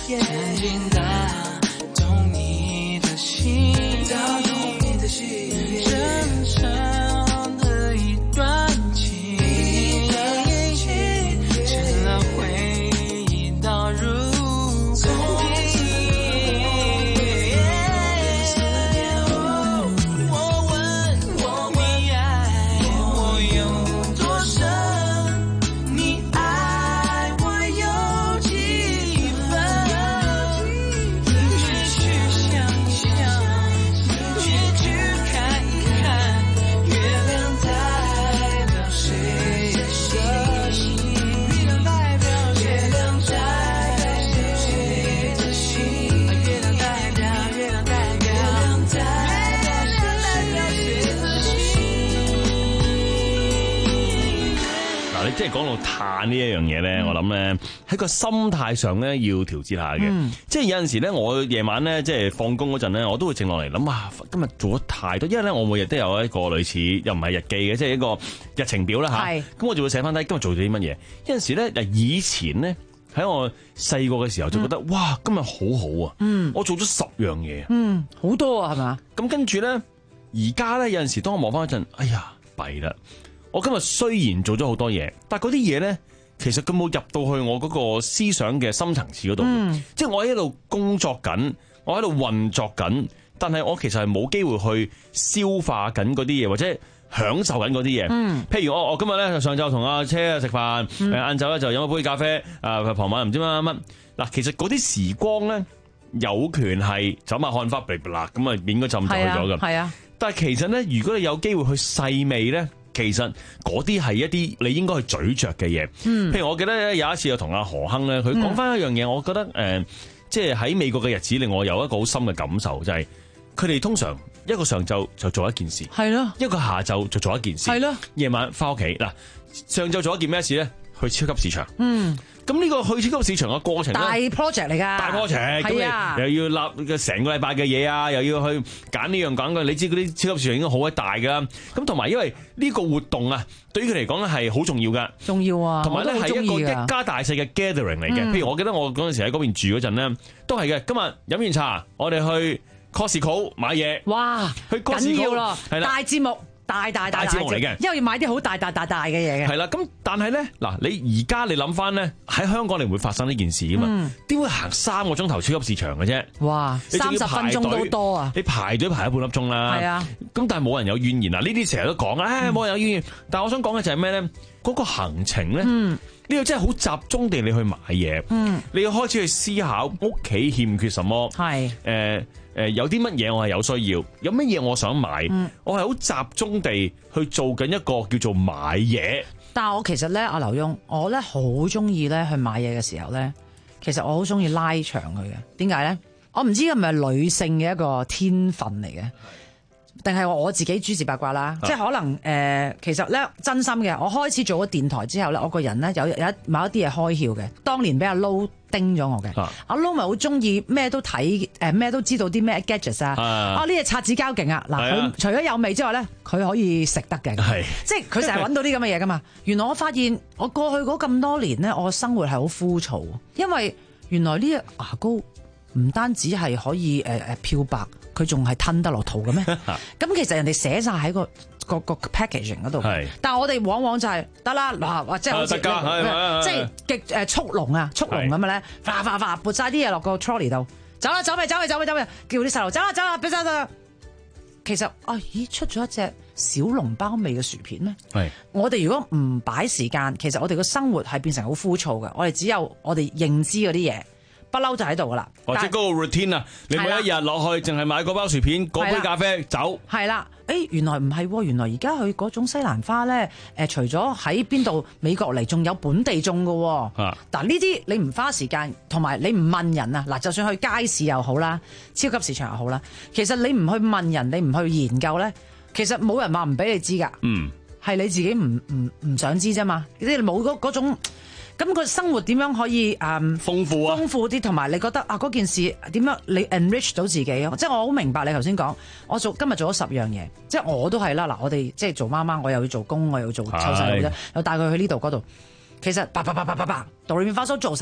曾經打動你的心，打動你的心，真誠的一段情，成了回憶到如今。我問我你愛我有多深，你愛我有幾分，繼續想想，繼續看一看，月亮代表誰的心，月亮代表月亮代表誰的心，月亮代表月亮代表月亮代表誰的心。 嗱，你即係講到嘆呢一樣嘢咧，我諗咧喺個心態上咧要調節下嘅。 嗯即係有陣時咧，我夜晚咧即係放工嗰陣咧，我都會靜落嚟諗啊，今日做咗太多，因為咧我每日都有一個類似又唔係日記嘅，即係一個日程表啦吓。 係咁我就會寫翻低今日做咗啲乜嘢。有陣時咧，嗱以前咧喺我細個嘅時候就覺得、嗯、哇，今日好好啊， 嗯， 我做咗十樣嘢， 嗯，好多啊，係嘛？ 咁跟住咧，而家咧有陣時當我望翻一陣，哎呀，弊啦！我今日雖然做咗好多嘢，但係嗰啲嘢咧，其實佢冇入到去我嗰個思想嘅深層次嗰度。 嗯即係我喺度工作緊，我喺度運作緊，但係我其實係冇機會去消化緊嗰啲嘢，或者享受緊嗰啲嘢。 嗯譬如我我今日咧上晝同阿車食飯，誒晏晝咧就飲一杯咖啡，誒傍晚唔知乜乜乜。嗱，其實嗰啲時光咧，有權係走馬看花，嗶啦咁啊，面嗰陣就去咗㗎。 係啊， 但係其實咧，如果你有機會去細味咧，其實嗰啲係一啲你應該去咀嚼嘅嘢。 嗯譬如我記得有一次我同阿何亨咧，佢講翻一樣嘢，我覺得誒、呃，即係喺美國嘅日子令我有一個好深嘅感受，就係佢哋通常一個上晝就做一件事， 係咯， 一個下晝就做一件事， 係咯， 夜晚翻屋企嗱，上晝做一件咩事咧？去超級市場。 嗯。 咁呢個去超級市場嘅過程大 project 嚟㗎， 大 project， 係啊， 咁你又要立成個禮拜嘅嘢啊，又要去揀呢樣揀嗰，你知嗰啲超級市場應該好鬼大㗎。咁同埋因為呢個活動啊，對於佢嚟講咧係好重要㗎， 重要啊， 同埋咧係一個一家大細嘅 gathering 嚟嘅。 嗯、 譬如我記得我嗰陣時喺嗰邊住嗰陣咧，都係嘅。今日飲完茶，我哋去 Costco 買嘢， 哇， 去 Costco 緊要咯， 係啦， 大節目。大大大大節目嚟嘅， 因為要買啲好大大大大嘅嘢嘅。 係啦，咁但係咧，嗱，你而家你諗翻咧，喺香港你唔會發生呢件事噶嘛？點、嗯、會行三個鐘頭超級市場嘅啫？ 哇，三十分鐘都多啊！ 你排隊排咗半粒鐘啦。係啊，咁但係冇人有怨言啊！呢啲成日都講啊，冇、哎、人有怨言。但係我想講嘅就係咩咧？嗰、那個行程咧，呢個真係好集中地你去買嘢。嗯，你要開始去思考屋企欠缺什麼。係誒。呃誒，有啲乜嘢我係有需要，有乜嘢我想買，嗯、我係好集中地去做緊一個叫做買嘢。 但係我其實咧，阿劉墉，我咧好中意咧去買嘢嘅時候咧，其實我好中意拉長佢嘅。點解咧？我唔知係咪女性嘅一個天分嚟嘅，定係我自己諸事八卦啦。啊、即係可能誒、呃，其實咧真心嘅，我開始做咗電台之後咧，我個人咧有有一某一啲嘢開竅嘅。當年俾阿 Low 叮咗我嘅，阿 Low 咪好中意咩都睇，誒咩都知道啲咩 gadgets 啊，啊呢隻擦紙膠勁啊！嗱，佢除咗有味之外咧，佢可以食得嘅，即係佢成日揾到啲咁嘅嘢噶嘛。原來我發現我過去嗰咁多年咧，我生活係好枯燥，因為原來呢隻牙膏唔單止係可以誒誒、呃、漂白，佢仲係吞得落肚嘅咩？咁其實人哋寫晒喺個。個個 packaging 嗰度，但係我哋往往就係得啦嗱，即係好似即係極誒速龍啊，速龍咁嘅咧，嘩嘩嘩撥晒啲嘢落個 trolley 度，走啦，走咪，走咪，走咪，走咪，叫啲細路走啦，走啦，俾走啦。其實啊，咦，出咗一隻小籠包味嘅薯片咩？係我哋如果唔擺時間，其實我哋個生活係變成好枯燥嘅。我哋只有我哋認知嗰啲嘢。不嬲就喺度噶啦， 或者嗰個 routine 啊，你每一日落去淨係買嗰包薯片、嗰杯咖啡走。係啦， 誒原來唔係，原來而家佢嗰種西蘭花咧，誒除咗喺邊度美國嚟，仲有本地種噶。嗱呢啲你唔花時間，同埋你唔問人啊，嗱就算去街市又好啦，超級市場又好啦，其實你唔去問人，你唔去研究咧，其實冇人話唔俾你知噶。嗯，係你自己唔唔唔想知啫嘛，你冇嗰嗰種。咁個生活點樣可以誒、嗯、 豐富啊？豐富啲，同埋你覺得啊嗰件事點樣你 enrich 到自己啊？即係我好明白你頭先講，我做今日做咗十樣嘢，即係我都係啦。嗱，我哋即係做媽媽，我又要做工，我又要做湊細路啫，又帶佢去呢度嗰度。其實叭叭叭叭叭叭，哆唻咪發嗦做晒，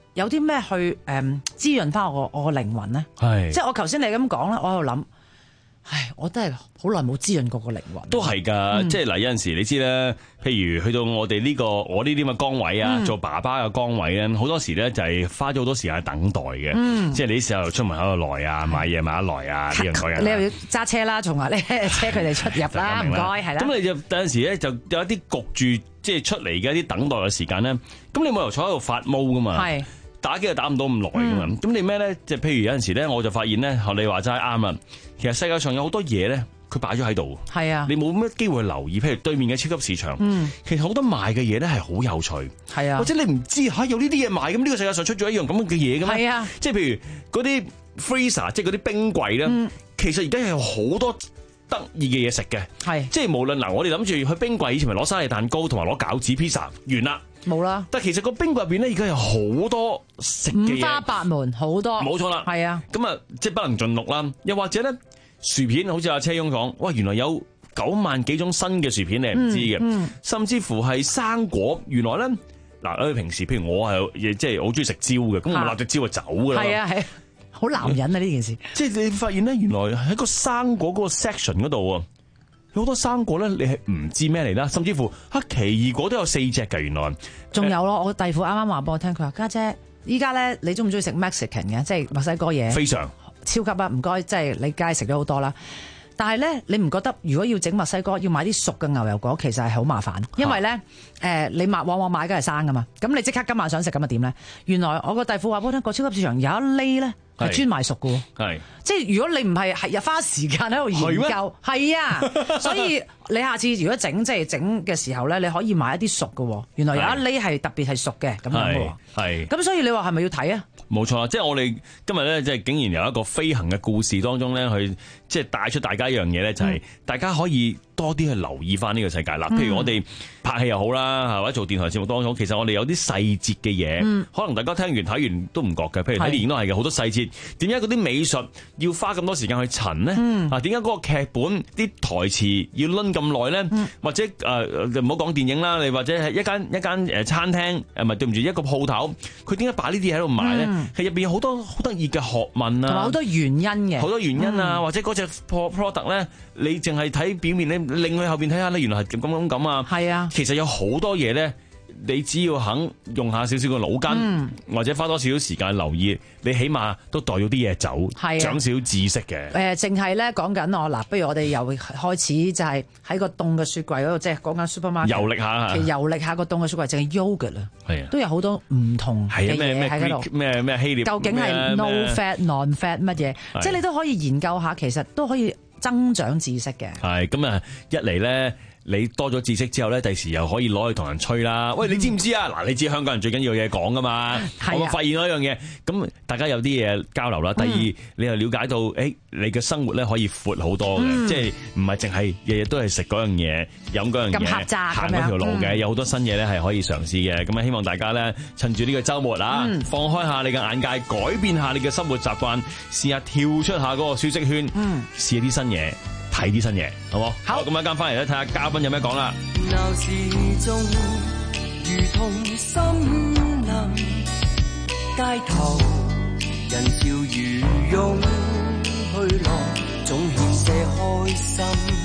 有啲咩去誒、嗯、滋潤翻我我個靈魂咧？ 係， 即係我頭先你咁講咧，我喺度諗。唉，我真係好耐冇滋潤過個靈魂。 都係㗎，嗯、即係嗱有陣時你知咧，譬如去到我哋呢、呢個我呢啲咁嘅崗位啊，嗯、做爸爸嘅崗位咧，好多時咧就係花咗好多時間等待嘅。嗯、即係你啲時候出門口度耐啊，買嘢買得耐啊，呢樣嗰樣。 你又要揸車啦，從話咧車佢哋出入啦，唔該係啦。 咁你就有陣時咧就有一啲焗住即係出嚟嘅一啲等待嘅時間咧，咁你冇由坐喺度發毛㗎嘛。係。打機又打唔到咁耐噶嘛，咁、嗯、你咩咧？即係譬如有陣時咧，我就發現咧，學你話齋啱啊。其實世界上有好多嘢咧，佢擺咗喺度，係啊，你冇乜機會去留意。譬如對面嘅超級市場，嗯、其實好多賣嘅嘢咧係好有趣，係啊，或者你唔知嚇有呢啲嘢賣，咁呢個世界上出咗一樣咁嘅嘢嘅咩？係啊，即係譬如嗰啲 freezer，即係嗰啲冰櫃咧，嗯、其實而家係有好多得意嘅嘢食嘅，係，即係無論嗱，我哋諗住去冰櫃以前咪攞生日蛋糕同埋攞餃子 pizza 完啦。冇啦，但其實個冰櫃入邊咧，而家有好多食嘅嘢，五花八門，好多，冇錯啦，係啊，咁啊，即係不能盡錄啦。又或者咧，薯片，好似阿車翁講，哇，原來有九萬幾種新嘅薯片，你係唔知嘅，嗯嗯、甚至乎係生果，原來咧，嗱，我平時譬如我係即係好中意食蕉嘅，咁我立隻蕉就走噶啦，係啊係，好男人啊呢件事，即係你發現咧，原來喺個生果嗰個 section 嗰度啊。有好多生果咧，你係唔知咩嚟啦，甚至乎黑奇異果都有四隻㗎，原來。仲有咯，我弟婦啱啱話俾我聽，佢話家姐，依家咧你中唔中意食 Mexican 嘅，即係墨西哥嘢？非常。超級啊，唔該，即係你梗係食咗好多啦。但係咧，你唔覺得如果要整墨西哥，要買啲熟嘅牛油果，其實係好麻煩，因為咧，誒、呃，你買往往買嘅係生噶嘛，咁你即刻今晚想食咁啊點咧？原來我個弟婦話俾我聽，個超級市場有一厘咧。係專賣熟嘅，係即係如果你唔係係日花時間喺度研究，係啊，所以你下次如果整即係整嘅時候咧，你可以買一啲熟嘅，原來有一厘係特別係熟嘅咁樣嘅，係咁所以你話係咪要睇啊？冇錯，即係我哋今日咧，即係竟然有一個飛行嘅故事當中咧，去即係帶出大家一樣嘢咧，就係、是、大家可以多啲去留意翻呢個世界啦。譬如我哋拍戲又好啦，或者做電台節目當中，其實我哋有啲細節嘅嘢，嗯、可能大家聽完睇完都唔覺嘅。譬如睇電影都係嘅，好多細節。點解嗰啲美術要花咁多時間去陳呢？嗯、啊，點解嗰個劇本啲台詞要攆咁耐咧？嗯、或者誒唔好講電影啦，你或者係一間一間誒餐廳誒，唔係對唔住一個鋪頭，佢點解擺呢啲喺度賣咧？係入邊有好多好得意嘅學問啊，同埋好多原因嘅，好多原因啊，嗯、或者嗰隻 product 咧，你淨係睇表面，你另外後邊睇下咧，原來係咁咁咁啊。係啊，其實有好多嘢咧。你只要肯用下少少個腦筋，嗯、或者花多少少時間留意，你起碼都帶到啲嘢走，啊、長少知識嘅。誒、呃，淨係咧講緊我嗱，不如我哋又開始就係喺個凍嘅雪櫃嗰度，即係講緊 supermarket 遊歷下，其實遊歷下個凍嘅雪櫃，淨係 yogurt 啦，係啊，都有好多唔同嘅嘢喺嗰度。咩咩希臘？究竟係 no fat、non fat 乜嘢？即係你都可以研究下，其實都可以增長知識嘅。係咁啊，一嚟咧。你多咗知識之後咧，第時又可以攞去同人吹啦。喂，你知唔知啊？嗱，你知香港人最緊要嘢講噶嘛？係啊、我發現咗一樣嘢，咁大家有啲嘢交流啦。第二，嗯、你又了解到，誒、欸，你嘅生活咧可以闊好多嘅，嗯、即係唔係淨係日日都係食嗰樣嘢、飲嗰樣嘢、行嗰條路嘅，嗯、有好多新嘢咧係可以嘗試嘅。咁啊，希望大家咧趁住呢個週末啊，嗯、放開下你嘅眼界，改變下你嘅生活習慣，試下跳出下嗰個舒適圈，嗯、試下啲新嘢。睇啲新嘢，好冇？好，咁一間翻嚟咧，睇下嘉賓有咩講啦。鬧市中如同森林，街頭人潮如湧去浪，總顯些開心。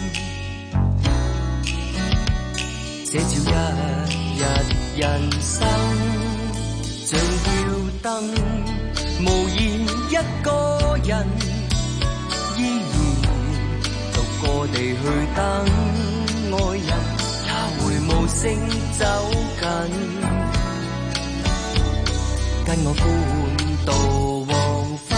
這照一日人生，像吊燈，無言一個人，依然。過地去等愛人，他會無聲走近，跟我歡度黃昏。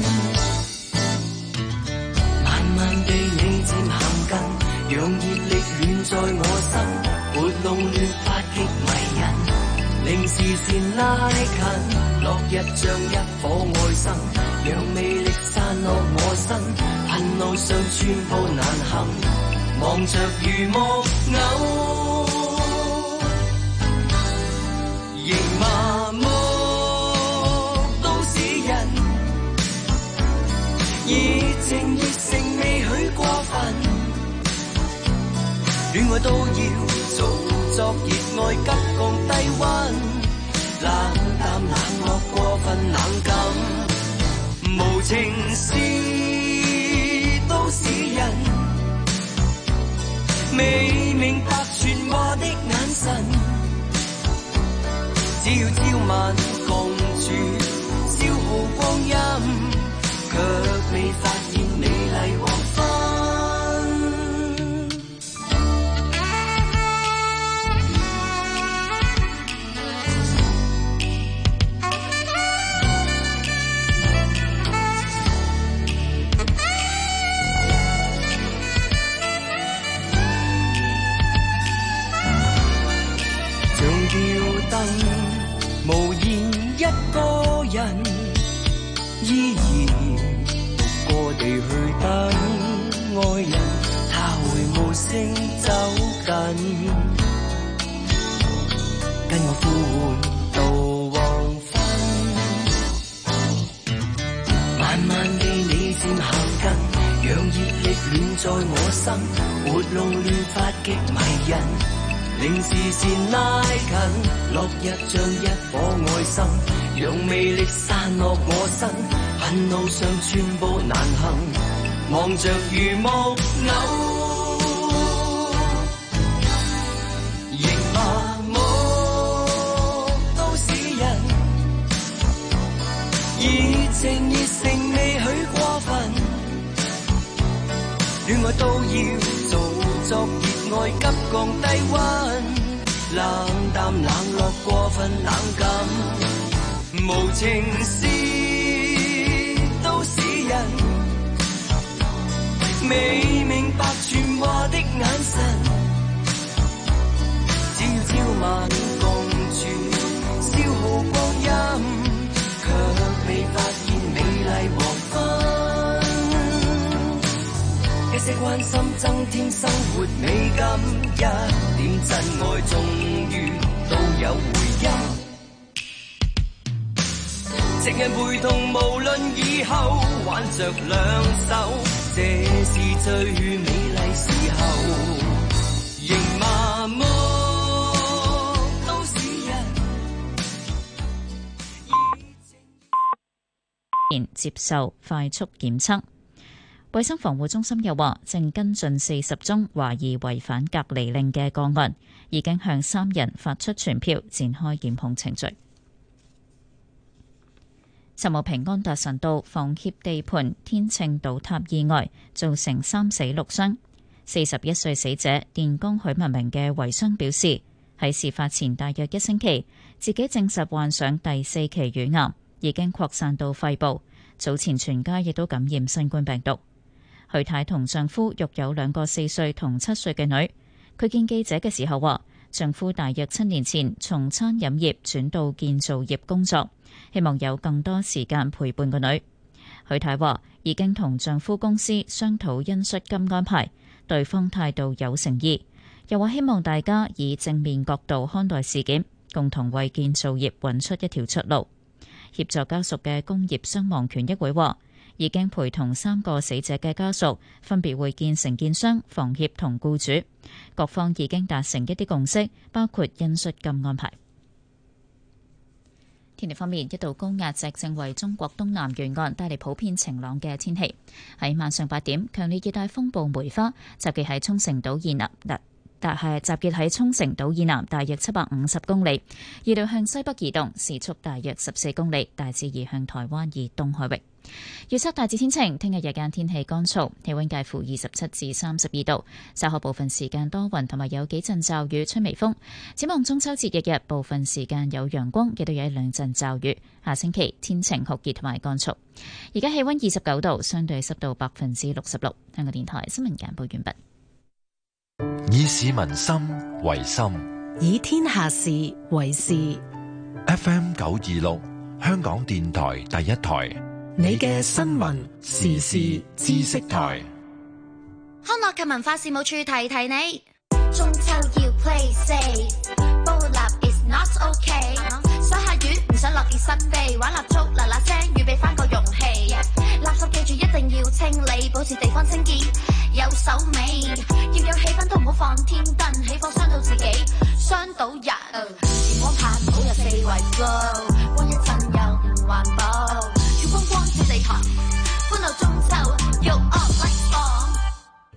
慢慢地你漸行近，讓熱力暖在我心，撥弄亂髮極迷人，令視線拉近。落日像一顆愛心，讓魅力散落我身。恨路上寸步難行，望着如木偶，仍麻木都市人，熱情熱誠未許過分，戀愛都要做作熱愛急降低溫，冷淡冷漠。 分冷感，無情是都市人，未明白傳話的眼神，只要朝晚共處，消耗光陰，卻未發現美麗黃昏。無言一個人，依然過地去等愛人，他會無聲走近，跟我呼喚到黃昏。慢慢地你漸行近，讓熱力暖在我心，活路亂發極迷人。令視線拉近，落日像一顆愛心，讓魅力散落我身，恨路上寸步難行，望着如木偶，仍麻木都市人，熱情熱誠未許過分，戀愛都要做作熱愛急降低溫，冷淡冷落過分冷感，無情是都市人，未明白傳話的眼神，只要朝晚共處，消耗光陰，卻未發現美麗黃昏。這些關心增添生活美感，一點真愛終於都有回音。情人陪同無論以後，挽着兩手，這是最美麗時候。仍麻木都市人，接受快速檢測。衛生防護中心又話，正跟進四十宗懷疑違反隔離令嘅個案，已經向三人發出傳票，展開檢控程序。尋日平安達臣道房協地盤天秤倒塌意外，造成三死六傷。四十一歲死者電工許文明嘅遺孀表示，喺事發前大約一星期，自己證實患上第四期乳癌，已經擴散到肺部，早前全家亦都感染新冠病毒。許太同丈夫育有兩個四歲同七歲嘅女。佢見記者嘅時候話，丈夫大約七年前從餐飲業轉到建造業工作，希望有更多時間陪伴個女。許太話已經同丈夫公司商討恩恤金安排，對方態度有誠意，又話希望大家以正面角度看待事件，共同為建造業揾出一條出路。協助家屬嘅工業傷亡權益會話，已經陪同三個死者嘅家屬分別會見承建商、房協同僱主，各方已經達成一啲共識，包括恩恤金安排。天氣方面，一道高壓脊正為中國東南沿岸帶嚟普遍晴朗嘅天氣。喺晚上八點，強烈熱帶風暴梅花集結喺沖繩島以南，但係集結喺沖繩島以南大約七百五十公里，預料向西北移動，時速大約十四公里，大致移向台灣以東海域。預測大致天晴，聽日日間天氣乾燥，氣溫介乎二十七至三十二度，稍後部分時間多雲同埋有幾陣驟雨，吹微風。展望中秋節日日，部分時間有陽光，亦都有一兩陣驟雨。下星期天晴酷熱同埋乾燥。而家氣溫二十九度，相對濕度百分之六十六。香港電台新聞簡報完畢。 以市民心為心， 以天下事為事。 F M 九二六，香港電台第一台。 你嘅新聞時事知識台。 康樂及文化事務處提提你，中秋要 play safe， 煲蠟 is not ok， 想下雨唔想落葉生地，玩蠟燭嗱嗱聲，預備返個容器，垃圾記住一定要清理，保持地方清潔有手尾，要有氣氛都唔好放天燈，起火傷到自己傷到人，電光拍到有四圍 flow， 光一陣又唔環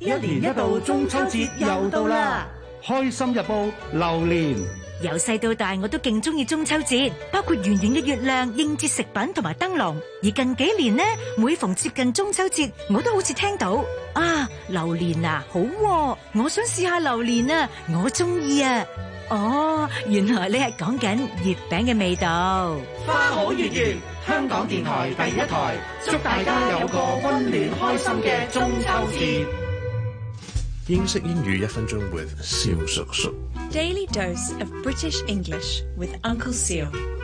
一年一度中秋節又到啦！開心日報榴蓮。 由細到大我都勁中意中秋節，包括圓形嘅月亮、應節食品同埋燈籠。而近幾年呢，每逢接近中秋節，我都好似聽到啊榴蓮啊好喎，我想試下榴蓮啊，我中意啊。哦，原來你係講緊月餅嘅味道。 花好月圓，香港電台第一台，祝大家有個溫暖開心嘅中秋節。 英式英語一分鐘 with 蕭叔叔。 Daily dose of British English with Uncle Seal.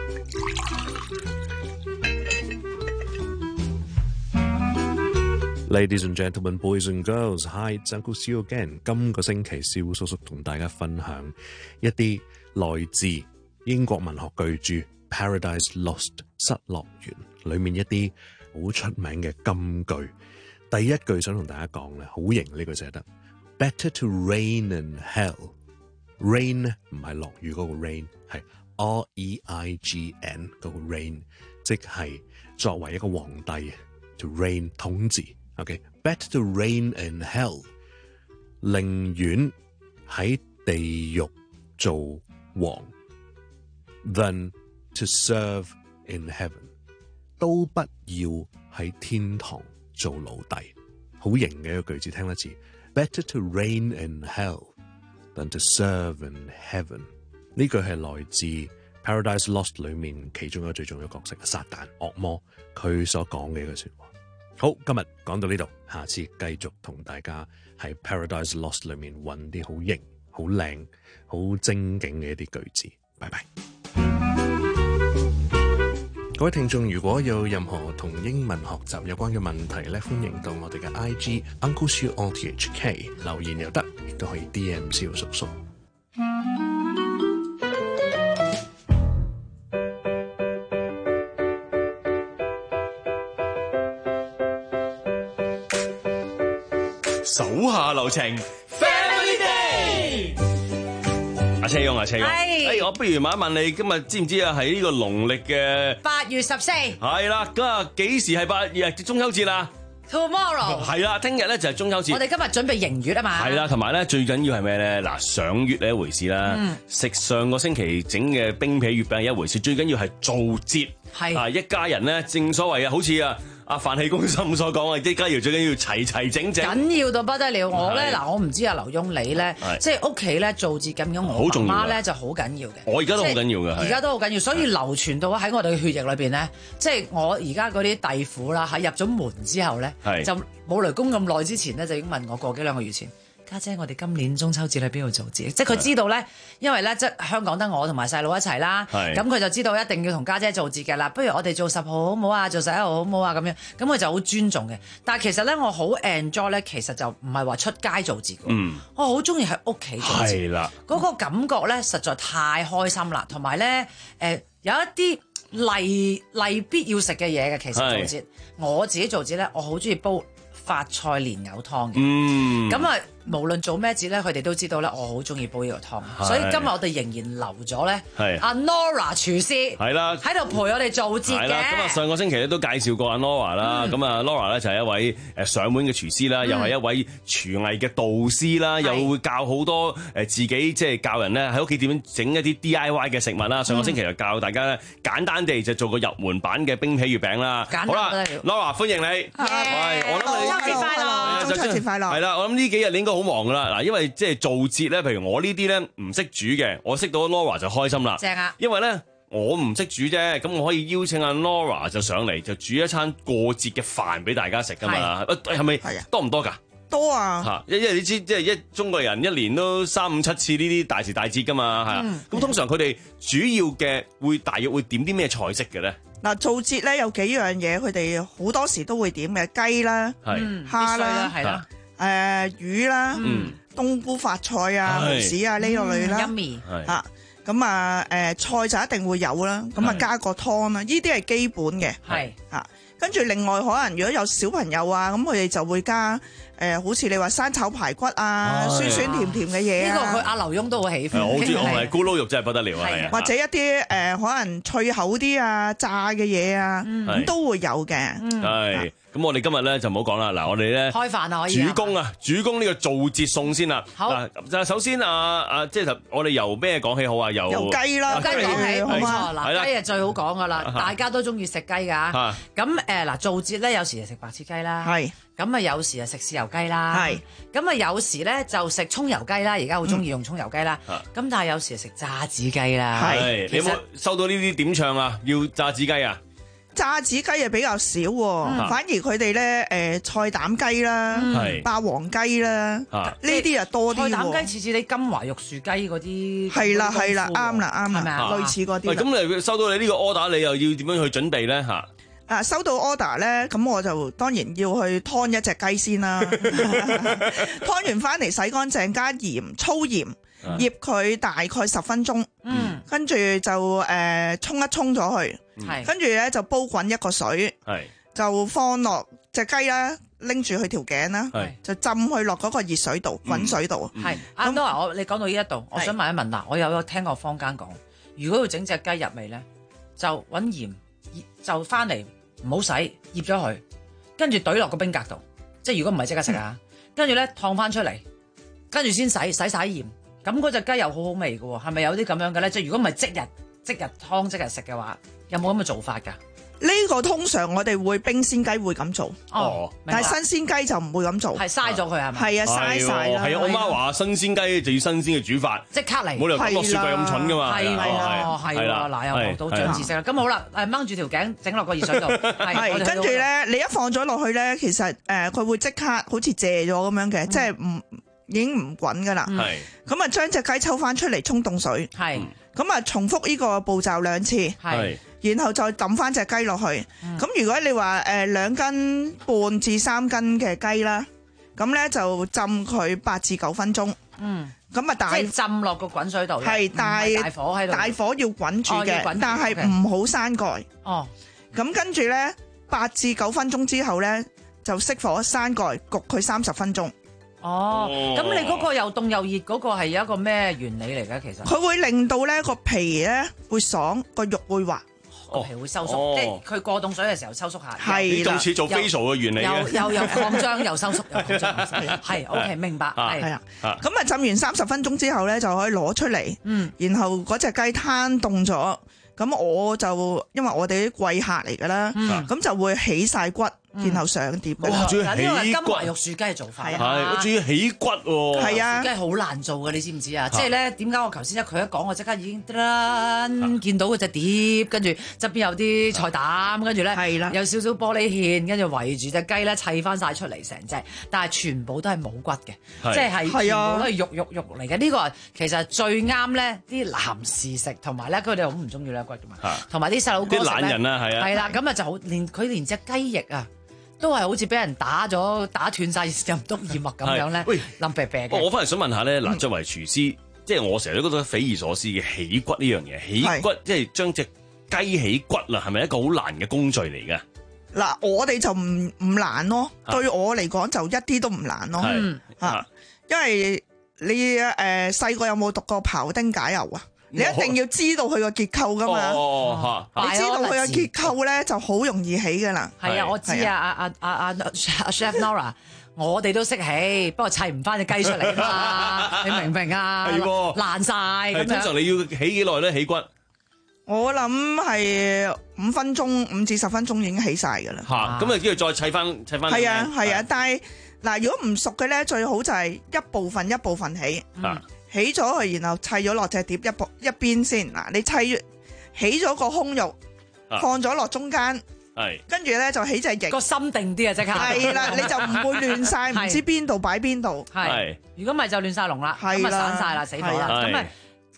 Ladies and gentlemen, boys and girls, hi, it's Uncle Seal again. 今個星期蕭叔叔同大家分享一啲來自英國文學巨著《Paradise Lost》失樂園裏面一啲好出名嘅金句。第一句想同大家講咧，好型呢句寫得 Better to reign in hell。Rain 唔係落雨嗰個 rain， 係 R E I G N 嗰個 rain， 即係作為一個皇帝 to reign 統治。OK，better to reign in hell， 寧願喺地獄做王 than to serve in heaven， 都不要喺天堂做奴隸。好型嘅一個句子，聽一次 ，better to reign in hell。than to serve in heaven， 呢句係來自 Paradise Lost 裏面其中一個最重要角色撒旦惡魔佢所講嘅一句說話。好，今日講到呢度，下次繼續同大家喺 Paradise Lost 裏面揾啲好型、好靚、好精警嘅一啲句子。拜拜。各位聽眾，如果有任何同英文學習有關嘅問題咧，歡迎到我哋嘅 I G Uncle Siu O T H K 留言又得，亦都可以 D M 蕭叔叔。 手下留情 ，Family Day。阿車翁，阿車翁，哎，我不如問一問你，今日知唔知啊？喺呢個農曆嘅八月十四， 係啦，咁啊幾時係八月中秋節啊 ？Tomorrow 係啦，聽日咧就係中秋節。 我哋今日準備迎月啊嘛。 係啦，同埋咧最緊要係咩咧？嗱，賞月係一回事啦，嗯、食上個星期整嘅冰皮月餅係一回事，最緊要係做節，係啊，一家人咧，正所謂啊，好似啊。阿飯氣攻心所講啊，一家要最緊要齊齊整整， 緊要到不得了。我咧嗱，我唔知阿劉墉你咧，即係屋企咧做節咁樣，我媽咧就好緊要嘅。 我而家都好緊要嘅， 而家都好緊要，所以流傳到喺我哋嘅血液裏邊咧，即係我而家嗰啲弟婦啦，喺入咗門之後咧，就冇雷公咁耐之前咧，就已經問我過幾兩個月前。家姐，我哋今年中秋節喺邊度做節？即係佢知道咧，因為咧即係香港得我同埋細佬一齊啦，咁佢就知道一定要同家姐做節嘅啦。不如我哋做十號好唔好啊？做十一號好唔好啊？咁樣，咁佢就好尊重嘅。但係其實咧，我好 enjoy 咧，其實就唔係話出街做節嘅，嗯、我好中意喺屋企做節。係啦，嗰個感覺咧實在太開心啦，同埋咧誒有一啲例例必要食嘅嘢嘅。其實做節，我自己做節咧，我好中意煲發菜蓮藕湯嘅。咁啊〜無論做咩節咧，佢哋都知道咧，我好中意煲呢個湯，所以今日我哋仍然留咗咧，阿 Nora 廚師係啦，喺度陪我哋做節嘅。係啦，咁啊上個星期咧都介紹過阿 Nora 啦，咁啊 Nora 咧就係一位誒上門嘅廚師啦，又係一位廚藝嘅導師啦，又會教好多誒自己即係教人咧喺屋企點樣整一啲 D I Y 嘅食物啦。上個星期就教大家咧簡單地就做個入門版嘅冰皮月餅啦。好啦 ，Nora 歡迎你，係我諗你中秋節快樂，中秋節快樂。係啦，我諗呢幾日你應該好忙噶啦，嗱，因為即係做節咧，譬如我呢啲咧唔識煮嘅，我識到 Nora 就開心啦。正啊！因為咧我唔識煮啫，咁我可以邀請阿 Nora 就上嚟，就煮一餐過節嘅飯俾大家食噶嘛。係，係咪多唔多噶？多啊！嚇，因因為你知即係一中國人一年都三五七次呢啲大時大節噶嘛，係啊。咁、嗯、通常佢哋主要嘅會大約會點啲咩菜式嘅咧？ 嗱，做節咧有幾樣嘢，佢哋好多時都會點嘅，雞啦、嗯、蝦啦、係啦。誒、呃、魚啦、嗯、冬菇發菜啊、蠔豉啊呢個類啦，嚇咁啊誒菜就一定會有啦，咁啊加個湯啦，呢啲係基本嘅，係嚇。跟住另外可能如果有小朋友啊，咁佢哋就會加誒、呃，好似你話生炒排骨啊，酸酸甜甜嘅嘢啊。 呢個佢阿劉墉都好喜歡。 我好中意，我係咕嚕肉真係不得了啊！係啊， 或者一啲誒、呃、可能脆口啲啊，炸嘅嘢啊，咁、嗯、都會有嘅。 係。咁我哋今日咧就唔好講啦，嗱我哋咧開飯啊可以主攻啊，主攻呢個做節餸先啦。 好， 就首先啊啊，即係我哋由咩講起好啊？由由雞啦， 雞講起好嘛？嗱，雞係最好講噶啦， 啊大家都中意食雞㗎。咁誒嗱，做節咧有時就食白切雞啦， 係。 咁啊有時啊食豉油雞啦，係。咁啊有時咧就食葱油雞啦，而家好中意用葱油雞啦。咁但係有時食炸子雞啦。 係。你有冇收到呢啲點唱啊？要炸子雞啊？ 炸子雞又比較少喎，嗯、反而佢哋咧誒菜膽雞啦、嗯、霸王雞啦，呢啲啊多啲喎。 菜膽雞似似你金華玉樹雞嗰啲， 係啦係啦，啱啦啱啦，類似嗰啲。 咁你收到你呢個 order，你又要點樣去準備咧嚇？ 啊，收到 order 咧，咁我就當然要去劏一隻雞先啦。劏完翻嚟洗乾淨，加鹽粗鹽。醃佢大概十分鐘，嗯，跟住就誒沖一沖咗佢，係，跟住咧就煲滾一個水，係，就放落隻雞啦，拎住佢條頸啦，係，就浸佢落嗰個熱水度，滾水度，係。 啱多啊！我你講到呢一度，我想問一問嗱，我有有聽過坊間講，如果要整隻雞入味咧，就揾鹽，就翻嚟唔好洗，醃咗佢，跟住懟落個冰格度，即係如果唔係即刻食啊，跟住咧燙翻出嚟，跟住先洗洗晒鹽。咁嗰隻雞又好好味嘅喎，係咪有啲咁樣嘅咧？即係如果唔係即日即日劏即日食嘅話，有冇咁嘅做法㗎？ 呢個通常我哋會冰鮮雞會咁做，哦，但係新鮮雞就唔會咁做， 係嘥咗佢係咪？ 係啊，嘥晒啦。 係啊，我媽話新鮮雞就要新鮮嘅煮法， 即刻嚟， 冇理由抌落雪櫃咁蠢㗎嘛。 係啊，係啊，嗱又學到長知識啦。咁好啦，誒掹住條頸整落個熱水度， 係跟住咧，你一放咗落去咧，其實誒佢會即刻好似謝咗咁樣嘅，即係唔。已經唔滾噶啦，咁啊將隻雞抽翻出嚟沖凍水，咁啊重複呢個步驟兩次，然後再抌翻隻雞落去。咁、嗯、如果你話誒兩斤半至三斤嘅雞啦，咁咧就浸佢八至九分鐘。嗯，咁啊大即係浸落個滾水度， 係大大火喺度，大火要滾住嘅，哦、但係唔好閂蓋。哦，咁跟住咧八至九分鐘之後咧就熄火閂蓋焗佢三十分鐘。 哦，咁你嗰個又凍又熱嗰個係有一個咩原理嚟嘅？其實佢會令到咧個皮咧會爽，個肉會滑， 個皮會收縮，即係佢過凍水嘅時候收縮下。 係啦，似做 facial 嘅原理嘅， 又又擴張又收縮又擴張，係 OK 明白。係啊，咁啊浸完三十分鐘之後咧就可以攞出嚟，嗯，然後嗰隻雞攤凍咗，咁我就因為我哋啲貴客嚟㗎啦，咁就會起晒骨。然後上碟， 哇！仲要起骨， 呢個係金華玉樹雞嘅做法， 係，我仲要起骨喎。 係啊， 雞好難做嘅，你知唔知啊？即係咧，點解我頭先一佢一講，我即刻已經得啦，見到嗰隻碟，跟住側邊有啲菜膽，跟住咧有少少玻璃芡，跟住圍住隻雞咧砌翻晒出嚟成隻，但係全部都係冇骨嘅，即係全部都係肉肉肉嚟嘅。呢個其實最啱咧啲男士食，同埋咧佢哋好唔中意呢骨㗎嘛，同埋啲細佬哥食咧，啲懶人啊，係啊， 係啦，咁啊就好連佢連隻雞翼啊。都係好似俾人打咗打斷晒入督二脈咁樣咧， 喂， 冧啤啤嘅。 我翻嚟想問下咧，嗱，作為廚師，即係我成日都覺得匪夷所思嘅起骨呢樣嘢，起骨即係將隻雞起骨啦，係咪一個好難嘅工序嚟嘅？ 嗱，我哋就唔唔難咯，對我嚟講就一啲都唔難咯，嚇，因為你誒細個有冇讀過庖丁解牛啊？你一定要知道佢個結構噶嘛，哦哦、你知道佢個結構咧就好容易起噶啦。 係啊，我知啊，阿阿阿阿 Chef Nora， 我哋都識起，不過砌唔翻隻雞出嚟啊嘛，你明唔明啊？係喎，爛晒咁樣。通常你要起幾耐咧？起骨？ 我諗係五分鐘，五至十分鐘已經起晒噶啦。 嚇、啊，咁啊，跟住再砌翻砌翻。 係啊係啊，但係嗱，如果唔熟嘅咧，最好就係一部分一部分起。嗯起咗佢，然後砌咗落隻碟一部一邊先。嗱，你砌起咗個胸肉，啊、放咗落中間，係跟住咧就起隻翼， 個心定啲啊！即刻係啦，你就唔會亂晒，唔知邊度擺邊度。 係，如果唔係就亂晒龍啦，咁啊散晒啦，死火啦。咁啊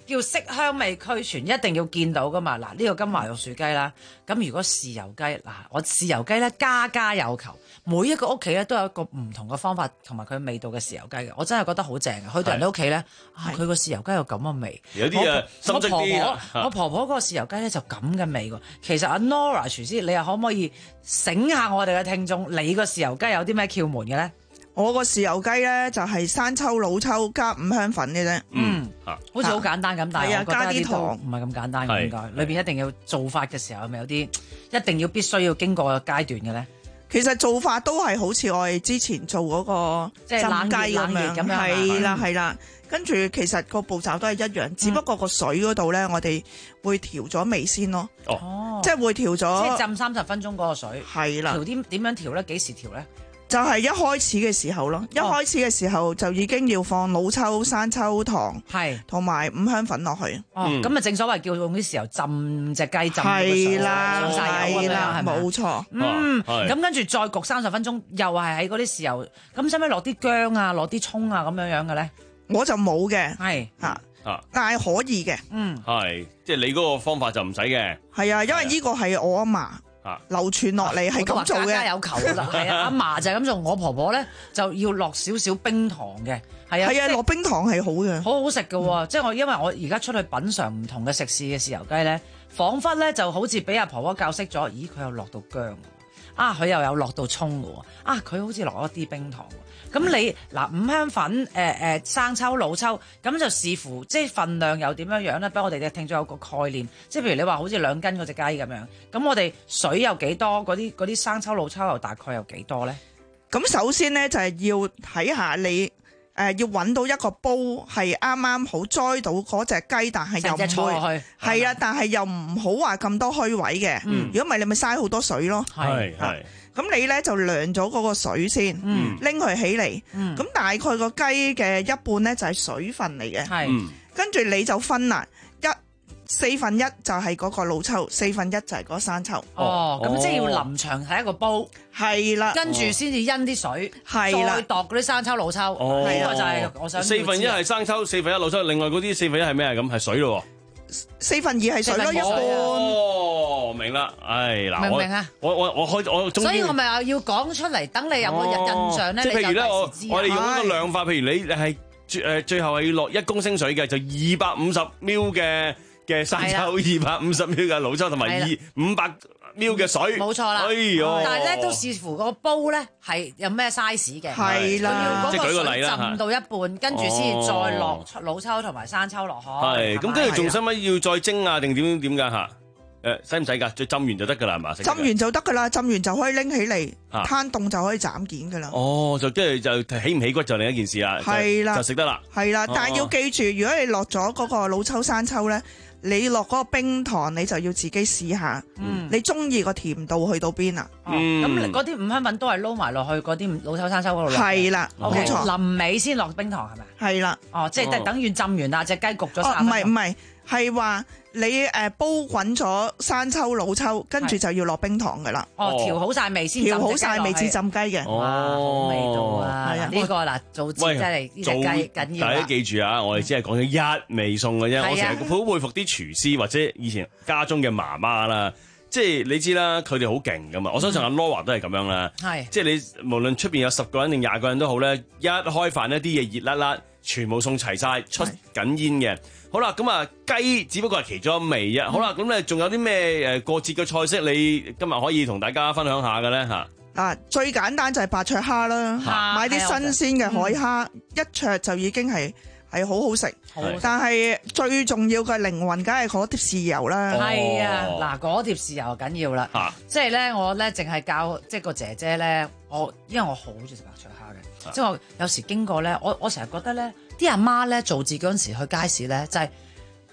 叫色香味俱全，一定要見到噶嘛。嗱，呢個金華玉樹雞啦，咁如果豉油雞，嗱，我豉油雞咧家家有求，每一個屋企咧都有一個唔同嘅方法同埋佢味道嘅豉油雞嘅，我真係覺得好正嘅。去到人哋屋企咧，啊，佢個豉油雞有咁嘅味， 有啲啊，深色啲啊。 我婆婆嗰個豉油雞咧就咁嘅味喎。其實阿 Nora 廚師，你又可唔可以醒下我哋嘅聽眾，你個豉油雞有啲咩竅門嘅咧？ 我個豉油雞咧就係生抽、老抽加五香粉嘅啫。 嗯，好似好簡單咁，但係我覺得加啲糖唔係咁簡單嘅，應該裏邊一定要做法嘅時候，係咪有啲一定要必須要經過階段嘅咧？ 其實做法都係好似我哋之前做嗰個即係冷雞咁樣， 係啦係啦。跟住其實個步驟都係一樣，只不過個水嗰度咧，我哋會調咗味先咯。 哦， 即係會調咗， 即係浸三十分鐘嗰個水。 係啦， 調啲點樣調咧？幾時調咧？ 就係一開始嘅時候咯，一開始嘅時候就已經要放老抽、生抽、糖， 係同埋五香粉落去。 哦，咁啊正所謂叫用啲豉油浸隻雞浸係啦， 上晒油咁樣，係咪？ 冇錯。 嗯，咁跟住再焗三十分鐘，又係喺嗰啲豉油。咁使唔使落啲薑啊，落啲葱啊咁樣樣嘅咧？ 我就冇嘅， 係嚇，但係可以嘅。 嗯， 係，即係你嗰個方法就唔使嘅。 係啊，因為呢個係我阿嫲。流傳落嚟係咁做嘅， 家家有求啦。係啊，阿嫲就係咁做，我婆婆咧就要落少少冰糖嘅。係啊， 係啊，落冰糖係好嘅， 好好食嘅喎。即係我因為我而家出去品嚐唔同嘅食肆嘅豉油雞咧，彷彿咧就好似俾阿婆婆教識咗。咦，佢又落到薑，啊，佢又有落到葱嘅喎，啊，佢好似落一啲冰糖。咁你嗱五香粉、誒、呃、誒生抽、老抽，咁就視乎即係份量又點樣樣咧？俾我哋嘅聽眾有個概念。即係譬如你話好似兩斤嗰隻雞咁樣，咁我哋水有幾多？嗰啲嗰啲生抽、老抽又大概有幾多咧？ 咁首先咧就係要睇下你誒、呃、要揾到一個煲係啱啱好栽到嗰隻雞，但係又唔會係啊，但係又唔好話咁多虛位嘅。如果唔係你咪嘥好多水咯。 係係。 咁你咧就量咗嗰個水先，拎佢、嗯、起嚟。咁、嗯、大概個雞嘅一半咧就係水分嚟嘅。 係， 跟住你就分啦，一四分一就係嗰個老抽，四分一就係嗰生抽。 哦，咁即係要臨場喺一個煲， 係啦， 跟住先至因啲水， 係啦， 再度嗰啲生抽、老抽。 哦， 呢個就係我想。 四分一係生抽，四分一老抽，另外嗰啲四分一係咩啊？咁係水咯。 四分二係水咯，一半。 哦，明啦，唉嗱， 明唔明啊？ 我我我開我， 所以我咪話要講出嚟，等你有個印象咧。 即係譬如咧，我我哋用一個量法，譬如你係誒最後係要落一公升水嘅，就二百五十 ml 嘅嘅生抽，二百五十 ml 嘅老抽，同埋二五百 ml 嘅水。 冇錯啦。 哎喲！ 但係咧都視乎個煲咧係有咩 size 嘅。 係啦。 即係舉個例啦， 浸到一半，跟住先再落老抽同埋生抽落去。 係咁，跟住仲使唔使要再蒸啊？定點點㗎嚇？誒，使唔使㗎？再浸完就得㗎啦，係嘛？ 浸完就得㗎啦，浸完就可以拎起嚟攤凍就可以斬件㗎啦。 哦，就跟住就起唔起骨就另一件事啦。 係啦， 就食得啦。 係啦，但係要記住，如果你落咗嗰個老抽、生抽咧，你落嗰個冰糖，你就要自己試下。嗯，你中意個甜度去到邊啊？ 嗯，咁嗰啲五香粉都係撈埋落去嗰啲老抽、生抽嗰度落。 係啦，冇錯。 臨尾先落冰糖係咪？ 係啦。 哦，即係等於浸完啦，隻雞焗咗。 哦，唔係唔係，係話。你誒煲滾咗生抽、老抽，跟住就要落冰糖㗎啦。 哦，調好晒味先， 調好晒味至浸雞嘅。 哇，好味道啊！呢個嗱做真係呢隻雞緊要。 大家記住啊，我哋只係講咗一味餸嘅啫。我成日好佩服啲廚師或者以前家中嘅媽媽啦，即係你知啦，佢哋好勁㗎嘛。我相信阿 Laura 都係咁樣啦。係，即係你無論出邊有十個人定廿個人都好咧，一開飯呢啲嘢熱辣辣，全部送齊晒，出緊煙嘅。好啦，咁啊雞只不過係其中一味啫。嗯、好啦，咁咧仲有啲咩誒過節嘅菜式，你今日可以同大家分享下嘅咧嚇？ 啊，最簡單就係白灼蝦啦，啊、買啲新鮮嘅海蝦，嗯、一灼就已經係係好好食。但係最重要嘅靈魂，梗係嗰碟豉油啦。 係啊，嗱，嗰碟豉油緊要啦。啊、即係咧，我咧淨係教即係個姐姐咧，我因為我好中意食白灼蝦嘅，啊、即係我有時經過咧，我我成日覺得咧。啲阿媽咧做自己嗰陣時去街市咧，就係、是、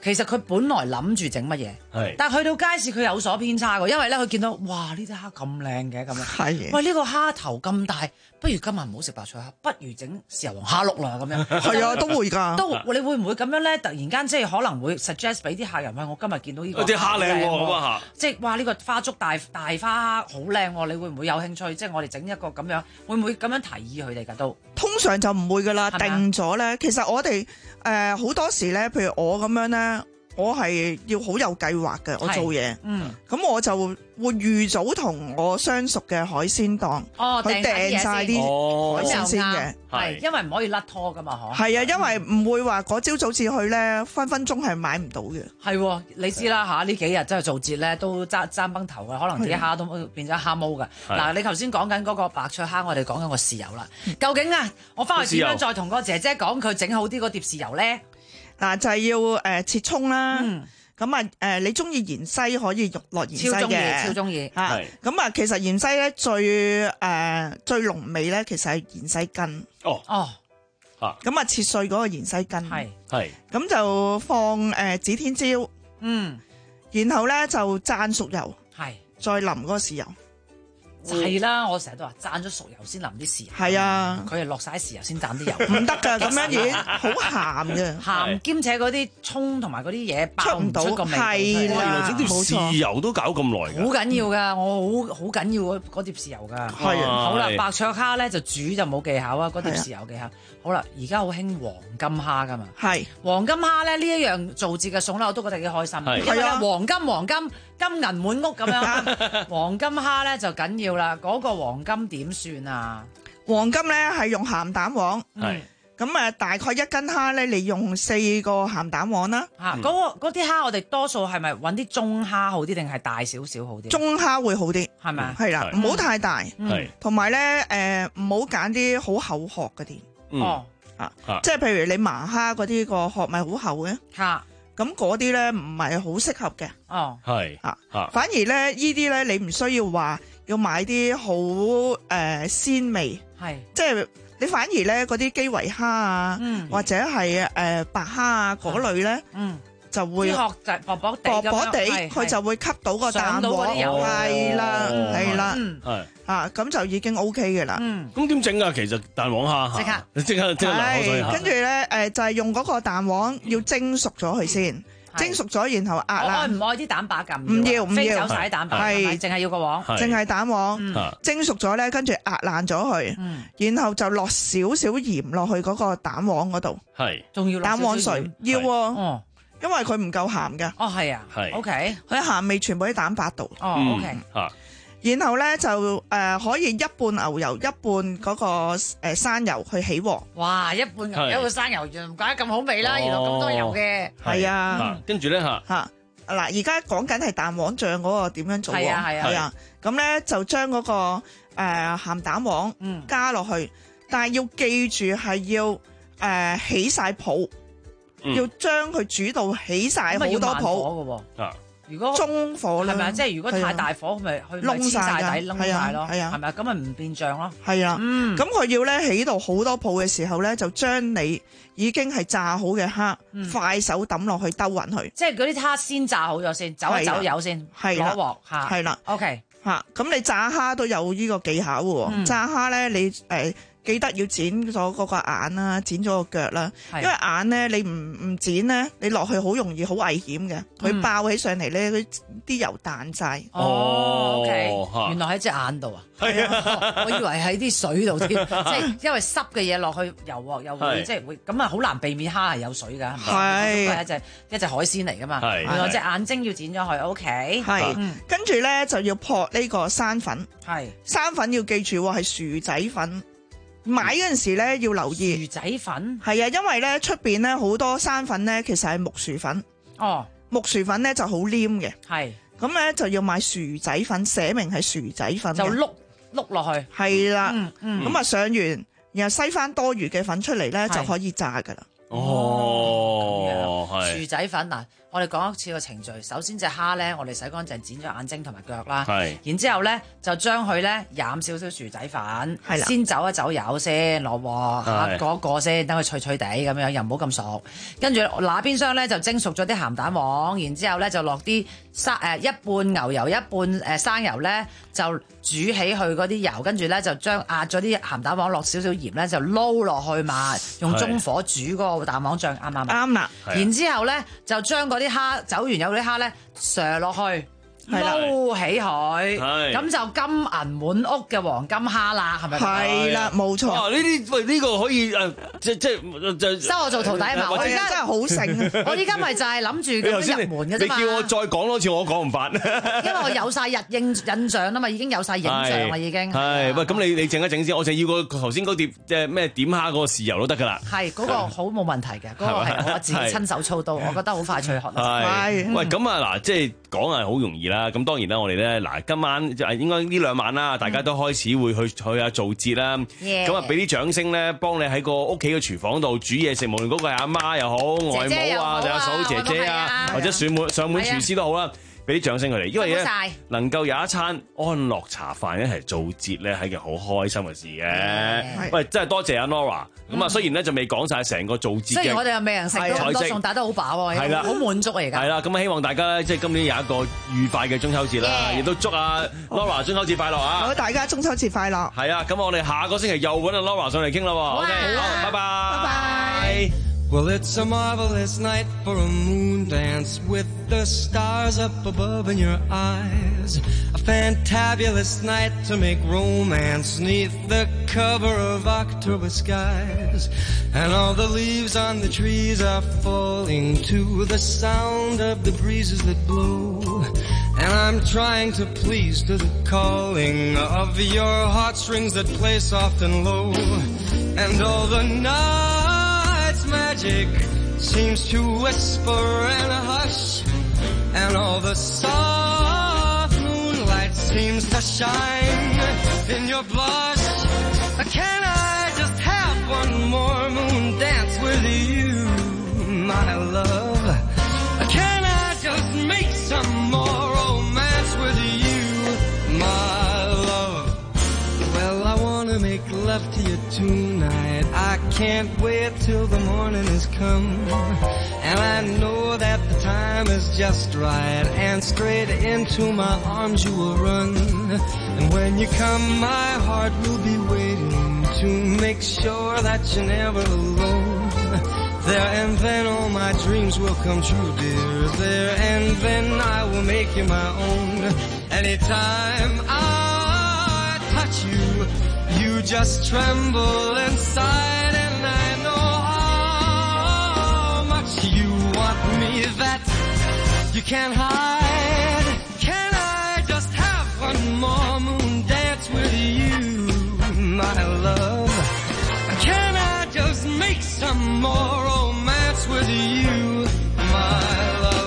其實佢本來諗住整乜嘢， 係但係去到街市佢有所偏差㗎，因為咧佢見到哇呢隻蝦咁靚嘅咁樣， 係喂呢個蝦頭咁大，不如今日唔好食白菜蝦，不如整豉油皇蝦碌啦咁樣。 係啊，都會㗎。 都你會唔會咁樣咧？突然間即係可能會 suggest 俾啲客人，喂我今日見到呢個啲蝦靚喎咁啊嚇， 即係哇呢個花竹大大花蝦好靚喎，你會唔會有興趣？即係我哋整一個咁樣，會唔會咁樣提議佢哋㗎都？ 通常就唔會㗎啦，定咗咧。其實我哋誒好多時咧，譬如我咁樣咧，我係要好有計劃嘅，我做嘢。嗯，咁我就會預早同我相熟嘅海鮮檔， 哦， 去訂晒啲海鮮先嘅。 係，因為唔可以甩拖㗎嘛，嗬。 係啊，因為唔會話嗰朝早至去咧，分分鐘係買唔到嘅。 係，你知啦嚇，呢幾日真係做節咧，都爭爭崩頭嘅，可能啲蝦都變咗蝦毛㗎。嗱，你頭先講緊嗰個白菜蝦，我哋講緊個豉油啦。究竟啊，我翻去點樣再同個姐姐講佢整好啲嗰碟豉油咧？ 嗱，就係要誒切葱啦。咁啊誒，你中意芫茜可以落芫茜嘅， 超中意。 嚇，咁啊，其實芫茜咧最誒最濃味咧，其實係芫茜根。 哦哦， 嚇。 咁啊，切碎嗰個芫茜根。 係係。 咁就放誒指天椒。 嗯。 然後咧就灒熟油。 係。再淋嗰個豉油。 係啦，我成日都話灒咗熟油先淋啲豉油。 係啊， 佢係落晒豉油先灒啲油。 唔得㗎，咁樣嘢好鹹嘅。 鹹兼且嗰啲葱同埋嗰啲嘢爆唔出個味。 係啦， 原來整碟豉油都搞咁耐㗎。 好緊要㗎，我好好緊要嗰嗰碟豉油㗎。 係啊。 好啦，白灼蝦咧就煮就冇技巧啊，嗰碟豉油技巧。好啦，而家好興黃金蝦㗎嘛。係。黃金蝦咧呢一樣做節嘅餸咧，我都覺得幾開心。係。因為黃金黃金金銀滿屋咁樣。黃金蝦咧就緊要啦，嗰個黃金點算啊？ 黃金咧係用鹹蛋黃， 係咁誒大概一斤蝦咧，你用四個鹹蛋黃啦。 嚇，嗰個嗰啲蝦我哋多數係咪揾啲中蝦好啲，定係大少少好啲？ 中蝦會好啲， 係咪啊？ 係啦，唔好太大， 係同埋咧誒唔好揀啲好厚殼嗰啲。 哦， 啊，即係譬如你麻蝦嗰啲個殼咪好厚嘅。 嚇。 咁嗰啲咧唔係好適合嘅。 哦， 係啊，反而咧依啲咧你唔需要話要買啲好誒鮮味，係即係你反而咧嗰啲基圍蝦啊， 嗯、 或者係誒、呃、白蝦啊嗰類咧，嗯、就會殼就薄薄地薄薄地，佢就會吸到個蛋黃，係啦係啦，係啊咁就已經 O K 嘅啦。 咁點整啊？其實蛋黃蝦，即刻即刻即刻流口水嚇。 跟住咧誒就係用嗰個蛋黃要蒸熟咗佢先。蒸熟咗，然後壓啦。 愛唔愛啲蛋白㗎？ 唔要唔要， 飛走曬啲蛋白，係淨係要個黃， 淨係蛋黃。蒸熟咗咧，跟住壓爛咗佢，然後就落少少鹽落去嗰個蛋黃嗰度。 係， 仲要蛋黃水要喎。 哦， 因為佢唔夠鹹㗎。 哦，係啊。 係。 O K。 佢鹹味全部喺蛋白度。 哦，O K。 嚇。 然後咧就誒、呃、可以一半牛油一半嗰個誒山油去起鑊。 哇！一半牛油一個山油，唔怪得咁好味啦！原來咁多油嘅。 係啊。 跟住咧嚇嚇嗱，而家講緊係蛋黃醬嗰個點樣做喎？ 係啊係啊。 咁咧就將嗰、嗰個誒、呃、鹹蛋黃加落去，嗯、但係要記住係要誒、呃、起晒泡，嗯、要將佢煮到起晒好多泡嘅喎。如果中火咧， 係咪啊？即係如果太大火，咪去燶晒底，燶晒咯，係啊，係咪啊？咁咪唔變醬咯。 係啊，咁佢要咧起到好多泡嘅時候咧，就將你已經係炸好嘅蝦，快手抌落去兜勻佢。 即係嗰啲蝦先炸好咗先，走一走油先，攞鑊嚇。 係啦 ，OK 嚇。咁你炸蝦都有呢個技巧喎。炸蝦咧，你誒。記得要剪咗嗰個眼啦，剪咗個腳啦，因為眼咧你唔唔剪咧，你落去好容易好危險嘅，佢、嗯、爆起上嚟咧，佢啲油彈晒。 哦 ，OK，原來喺隻眼度啊，係啊，我以為喺啲水度添，即係因為濕嘅嘢落去油鑊又會即係會咁啊，好難避免蝦係有水㗎，係咪？係一隻一隻海鮮嚟㗎嘛，原來隻眼睛要剪咗佢 ，OK， 係，嗯、跟住咧就要撲呢個生粉，係生粉要記住係薯仔粉。買嗰陣時咧要留意薯仔粉， 係啊，因為咧出邊咧好多生粉咧其實係木薯粉，哦，木薯粉咧就好黏嘅，係，咁咧就要買薯仔粉，寫明係薯仔粉， 就碌碌落去， 係啦，咁啊上完，然後篩翻多餘嘅粉出嚟咧就可以炸噶啦。 哦， 薯仔粉嗱。 我哋講一次個程序。首先隻蝦咧，我哋洗乾淨，剪咗眼睛同埋腳啦。 係。 然之後咧，就將佢咧染少少薯仔粉， 係啦， 先走一走油先，落鑊嚇過一過先，等佢脆脆地咁樣，又唔好咁熟。跟住那邊廂咧就蒸熟咗啲鹹蛋黃，然之後咧就落啲生誒一半牛油一半誒生油咧，就煮起佢嗰啲油，跟住咧就將壓咗啲鹹蛋黃落少少鹽咧，就撈落去嘛，用中火煮嗰個蛋黃醬啱唔啱？ 啱啦。 然之後咧就將嗰啲蝦走完有啲蝦咧瀡落去。撈起佢，咁就金銀滿屋嘅黃金蝦啦，係咪？ 係啦，冇錯。 呢啲喂呢個可以誒，即即就收我做徒弟啊嘛！我而家真係好醒， 我而家咪就係諗住咁樣入門嘅啫嘛。 你叫我再講多次，我講唔翻。 因為我有晒日印印象啊嘛，已經有晒影像啦，已經。 係喂，咁你你整一整先，我就要個頭先嗰碟即係咩點蝦嗰個豉油都得㗎啦。 係嗰個好冇問題嘅，嗰個係我自己親手操刀，我覺得好快脆學。 係喂，咁啊嗱，即係講係好容易啦。咁當然啦，我哋咧嗱，今晚就係應該呢兩晚啦，大家都開始會去去下做節啦。咁啊，俾啲掌聲咧，幫你喺個屋企嘅廚房度煮嘢食，無論嗰個係阿媽又好，外母啊，定阿嫂姐姐啊，或者上門上門廚師都好啦。俾啲掌聲佢哋，因為咧能夠有一餐安樂茶飯一齊做節咧，係件好開心嘅事嘅。喂，真係多謝阿 Nora。咁啊，雖然咧就未講晒成個做節嘅， 雖然我哋又未人食到咁多餸，打得好飽喎，係啦，好滿足啊而家。 係啦，咁啊希望大家咧，即係今年有一個愉快嘅中秋節啦，亦都祝阿 Nora 中秋節快樂啊！ 好，大家中秋節快樂。 係啊，咁我哋下個星期又揾阿 Nora 上嚟傾啦。OK，好，拜拜。 拜拜。 Well, it's a marvelous night for a moon dance with the stars up above in your eyes. A fantabulous night to make romance 'neath the cover of October skies. And all the leaves on the trees are falling to the sound of the breezes that blow. And I'm trying to please to the calling of your heartstrings that play soft and low. And all the night magic seems to whisper and hush, and all the soft moonlight seems to shine in your blush. Can I just have one more moon dance with you, my love? Can I just make some more romance with you, my love? Well, I wanna make love to you tonight. I can't wait till the morning has come. And I know that the time is just right, and straight into my arms you will run. And when you come, my heart will be waiting to make sure that you're never alone. There and then all my dreams will come true, dear. There and then I will make you my own. Anytime I touch you, you just tremble inside, and I know how much you want me that you can't hide. Can I just have one more moon dance with you, my love? Can I just make some more romance with you, my love?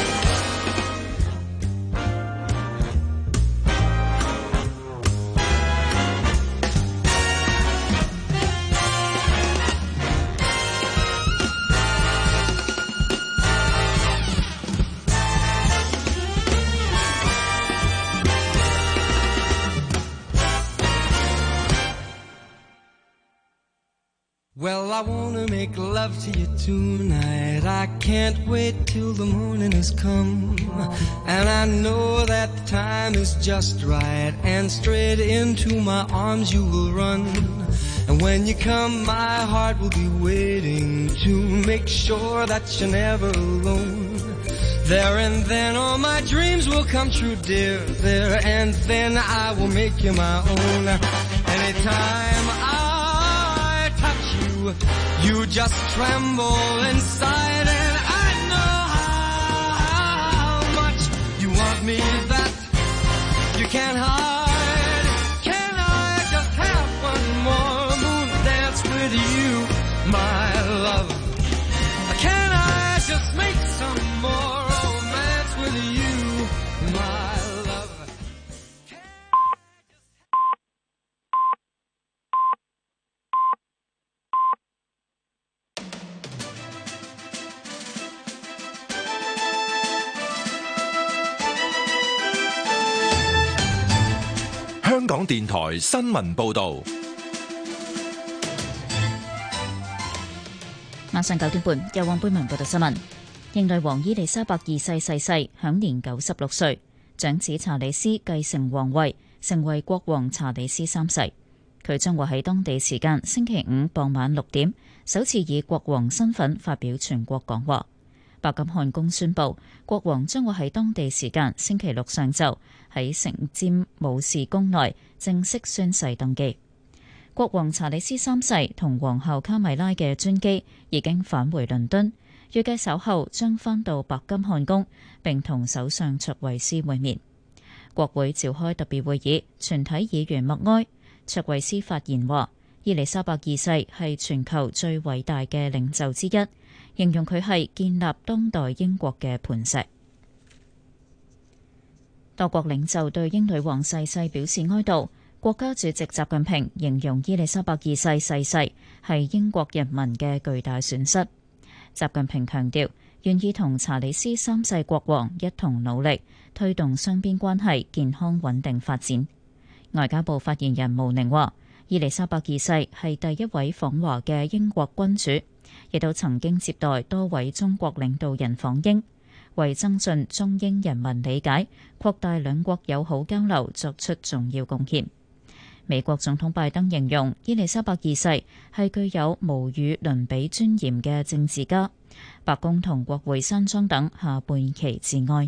Well, I wanna make love to you tonight. I can't wait till the morning has come. And I know that the time is just right, and straight into my arms you will run. And when you come, my heart will be waiting to make sure that you're never alone. There and then all my dreams will come true, dear. There and then I will make you my own. Anytime I touch you, you just tremble inside, and I know how much you want me that you can't hide. Can I just have one more moon dance with you, my love? Can I just make some more romance with you, my love? 電台新聞報道。 晚上九點半，由黃貝文報道新聞。英女王伊麗莎白二世逝世，享年九十六歲。長子查理斯繼承皇位，成為國王查理斯三世。佢將會喺當地時間星期五傍晚六點，首次以國王身份發表全國講話。白金漢宮宣布，國王將會喺當地時間星期六上晝喺聖詹姆士宮內正式宣誓登基。國王查理斯三世同皇后卡米拉嘅專機已經返回倫敦，預計稍後將返到白金漢宮，並同首相卓慧斯會面。國會召開特別會議，全體議員默哀。卓慧斯發言話：伊麗莎白二世係全球最偉大嘅領袖之一，形容佢係建立當代英國嘅磐石。多國領袖對英女王逝世表示哀悼。國家主席習近平形容伊麗莎白二世逝世係英國人民嘅巨大損失。習近平強調，願意同查理斯三世國王一同努力，推動雙邊關係健康穩定發展。外交部發言人毛寧話，伊麗莎白二世係第一位訪華嘅英國君主，亦都曾經接待多位中國領導人訪英，為增進中英人民理解、擴大兩國友好交流作出重要貢獻。美國總統拜登形容伊麗莎白二世係具有無與倫比尊嚴嘅政治家，白宮同國會山莊等下半旗致哀。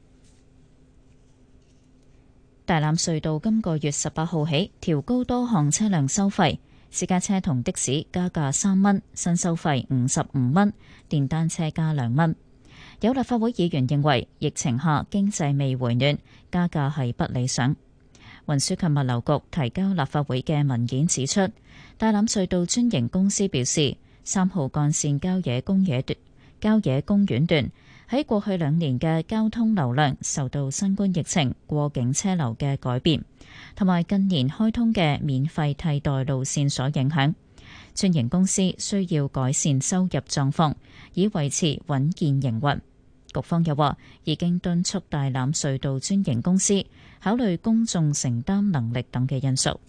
大欖隧道今個月十八號起調高多項車輛收費，私家車同的士加價三蚊，新收費五十五蚊，電單車加兩蚊。有立法會議員認為疫情下經濟未回暖，加價係不理想。運輸及物流局提交立法會嘅文件指出，大欖隧道專營公司表示，三號幹線郊野公野段、郊野公園段喺過去兩年嘅交通流量受到新冠疫情過境車流嘅改變，同埋近年開通嘅免費替代路線所影響。專營公司需要改善收入狀況，以維持穩健營運。局方又話，已經敦促大欖隧道專營公司考慮公眾承擔能力等嘅因素。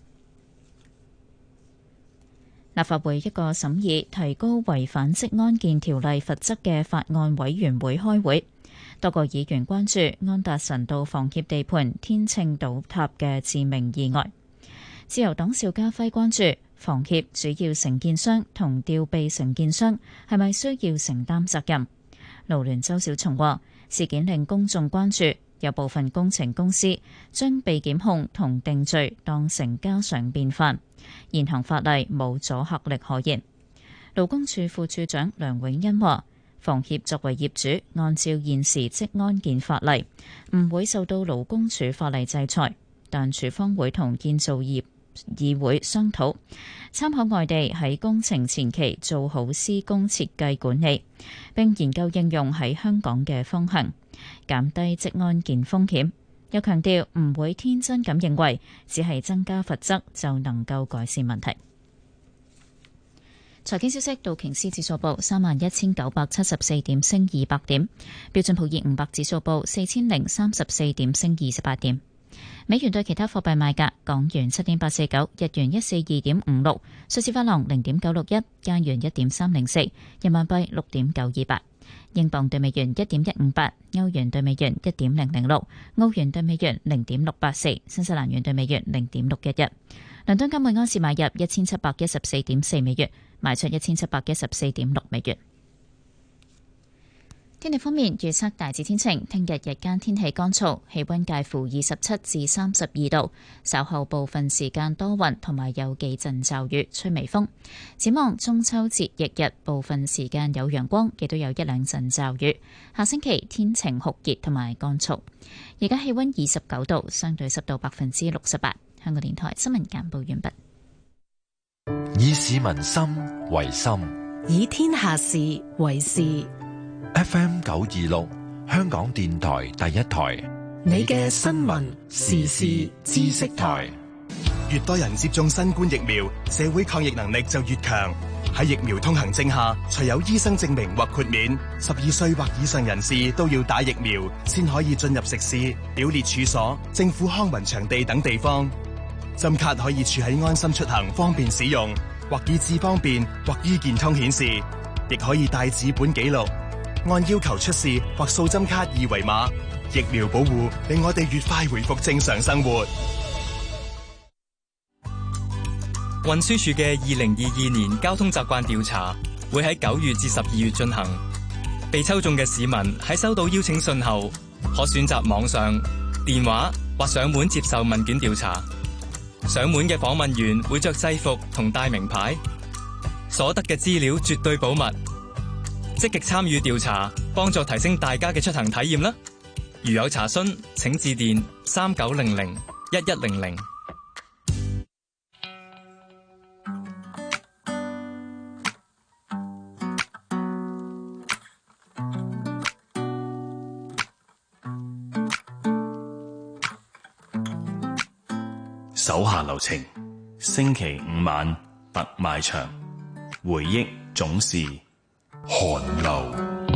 立法會一個審議提高違反職安健條例罰則嘅法案委員會開會，多個議員關注安達臣道房協地盤天秤倒塌嘅致命意外。自由黨邵家輝關注房協主要承建商同吊臂承建商係咪需要承擔責任。勞聯周小松話，事件令公眾關注，有部分工程公司將被檢控同定罪當成家常便飯，現行法例冇阻嚇力可言。勞工處副處長梁永恩話，房協作為業主，按照現時職安健法例，唔會受到勞工處法例制裁，但處方會同建造業議會商討，參考外地喺工程前期做好施工設計管理，並研究應用喺香港嘅方向，減低職安健風險。又強調唔會天真咁認為只係增加罰則就能夠改善問題。財經消息，道瓊斯指數報三萬一千九百七十四點，升二百點；標準普爾五百指數報四千零三十四點，升二十八點。美元對其他貨幣賣價：港元七點八四九，日元一四二點五六，瑞士法郎零點九六一，加元一點三零四，人民幣六點九二八，英鎊對美元一點一五八，歐元對美元一點零零六，澳元對美元零點六八四，新西蘭元對美元零點六一一。倫敦金每盎司買入一千七百一十四點四美元，賣出一千七百一十四點六美元。天氣方面，預測大致天晴，聽日日間天氣乾燥，氣溫介乎二十七至三十二度，稍後部分時間多雲，同埋有幾陣驟雨，吹微風。展望中秋節翌日，部分時間有陽光，亦都有一兩陣驟雨。下星期天晴酷熱同埋乾燥。而家氣溫二十九度，相對濕度百分之六十八。香港電台新聞簡報完畢。 以市民心為心， 以天下事為事。 F M 九二六，香港電台第一台， 你嘅新聞時事知識台。 越多人接種新冠疫苗，社會抗疫能力就越強。喺疫苗通行證下，除有醫生證明或豁免，十二歲或以上人士都要打疫苗，先可以進入食肆、表列處所、政府康文場地等地方。 針卡可以儲喺安心出行，方便使用，或以智方便，或醫健通顯示，亦可以帶紙本記錄，按要求出示或掃針卡二維碼。疫苗保護令我哋越快回復正常生活。 運輸署嘅二零二二年交通習慣調查會喺九月至十二月進行。被抽中嘅市民喺收到邀請信後，可選擇網上、電話或上門接受問卷調查。上門嘅訪問員會着制服同帶名牌，所得嘅資料絕對保密。積極參與調查，幫助提升大家嘅出行體驗啦！如有查詢，請致電三九零零一一零零。 手下留情，星期五晚特賣場，回憶總是寒流。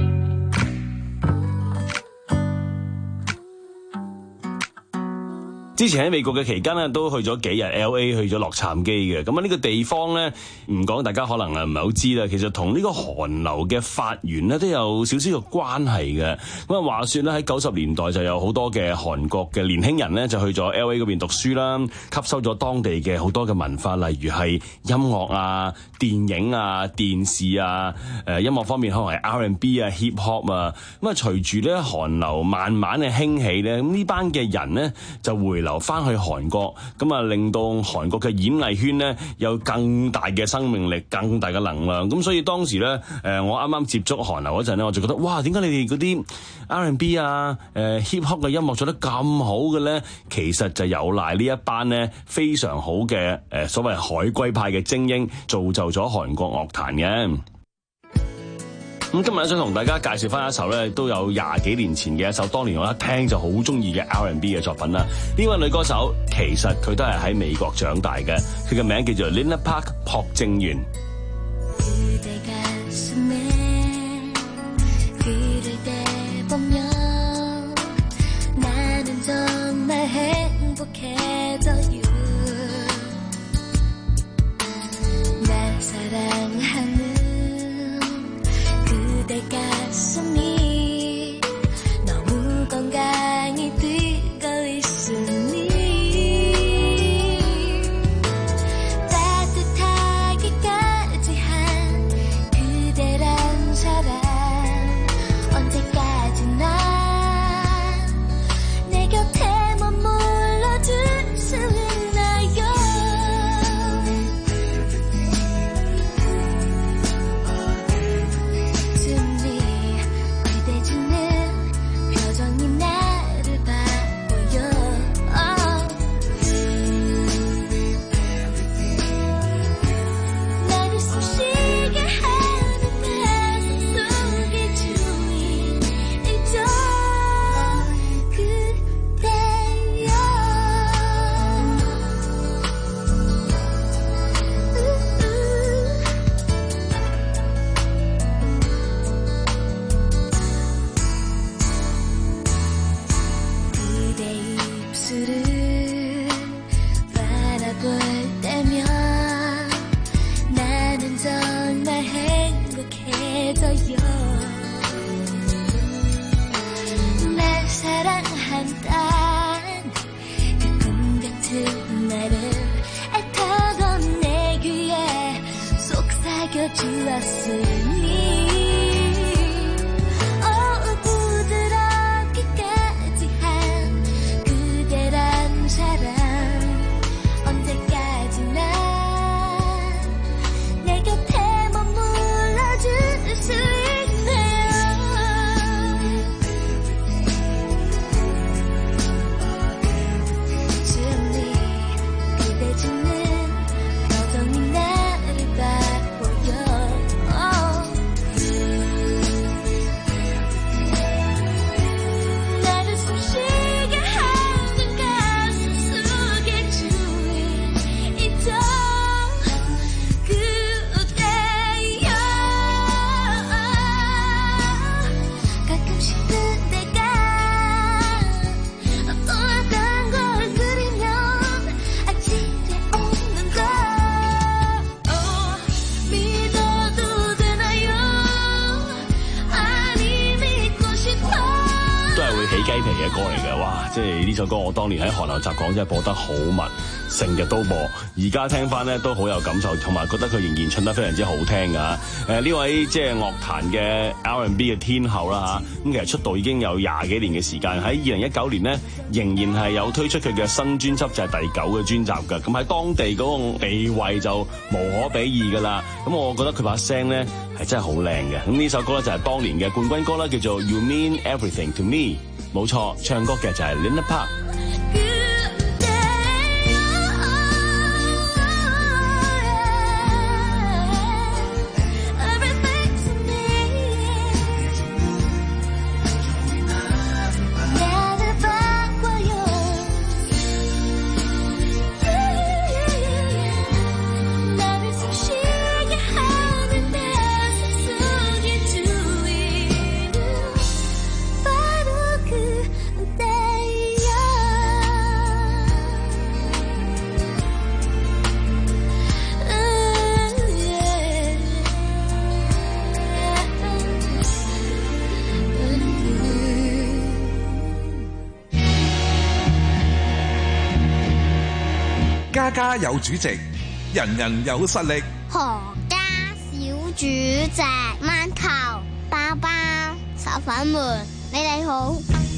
之前喺美國嘅期間咧，都去咗幾日 L A， 去咗洛杉磯嘅。咁啊，呢個地方咧，唔講大家可能啊唔係好知啦。其實同呢個韓流嘅發源咧，都有少少嘅關係嘅。咁啊，話說咧喺九十年代就有好多嘅韓國嘅年輕人咧，就去咗 L A 嗰邊讀書啦，吸收咗當地嘅好多嘅文化，例如係音樂啊、電影啊、電視啊。誒，音樂方面可能係 R and B 啊、hip hop 啊。咁啊，隨住咧韓流慢慢嘅興起咧，咁呢班嘅人咧就回流翻去韓國，咁啊令到韓國嘅演藝圈咧有更大嘅生命力、更大嘅能量。咁所以當時咧，誒我啱啱接觸韓流嗰陣咧，我就覺得哇，點解你哋嗰啲 R and B 啊、誒 hip hop 嘅音樂做得咁好嘅咧？其實就有賴呢一班咧非常好嘅誒所謂海歸派嘅精英，造就咗韓國樂壇嘅。咁今日想同大家介紹翻一首咧，都有廿幾年前嘅一首，當年我一聽就好中意嘅 R and B 嘅作品啦。呢位女歌手其實佢都係喺美國長大嘅，佢嘅名叫做 Lina Park 朴正元。 Oh 皮嘅歌嚟嘅，哇！即係呢首歌我當年喺韓流集港真係播得好密，成日都播。而家聽翻咧都好有感受，同埋覺得佢仍然唱得非常之好聽㗎。誒呢位即係樂壇嘅 R and B 嘅天后啦嚇，咁其實出道已經有廿幾年嘅時間，喺二零一九年呢，仍然係有推出佢嘅新專輯，就係第九嘅專輯㗎。咁喺當地嗰個地位就無可比擬㗎啦。咁我覺得佢把聲咧係真係好靚嘅。咁呢首歌咧就係當年嘅冠軍歌啦，叫做 You Mean Everything to Me。冇錯，唱歌嘅就係 Linda Park。 家家有主席，人人有實力。 何家小主席，饅頭、包包、炒粉們，你哋好。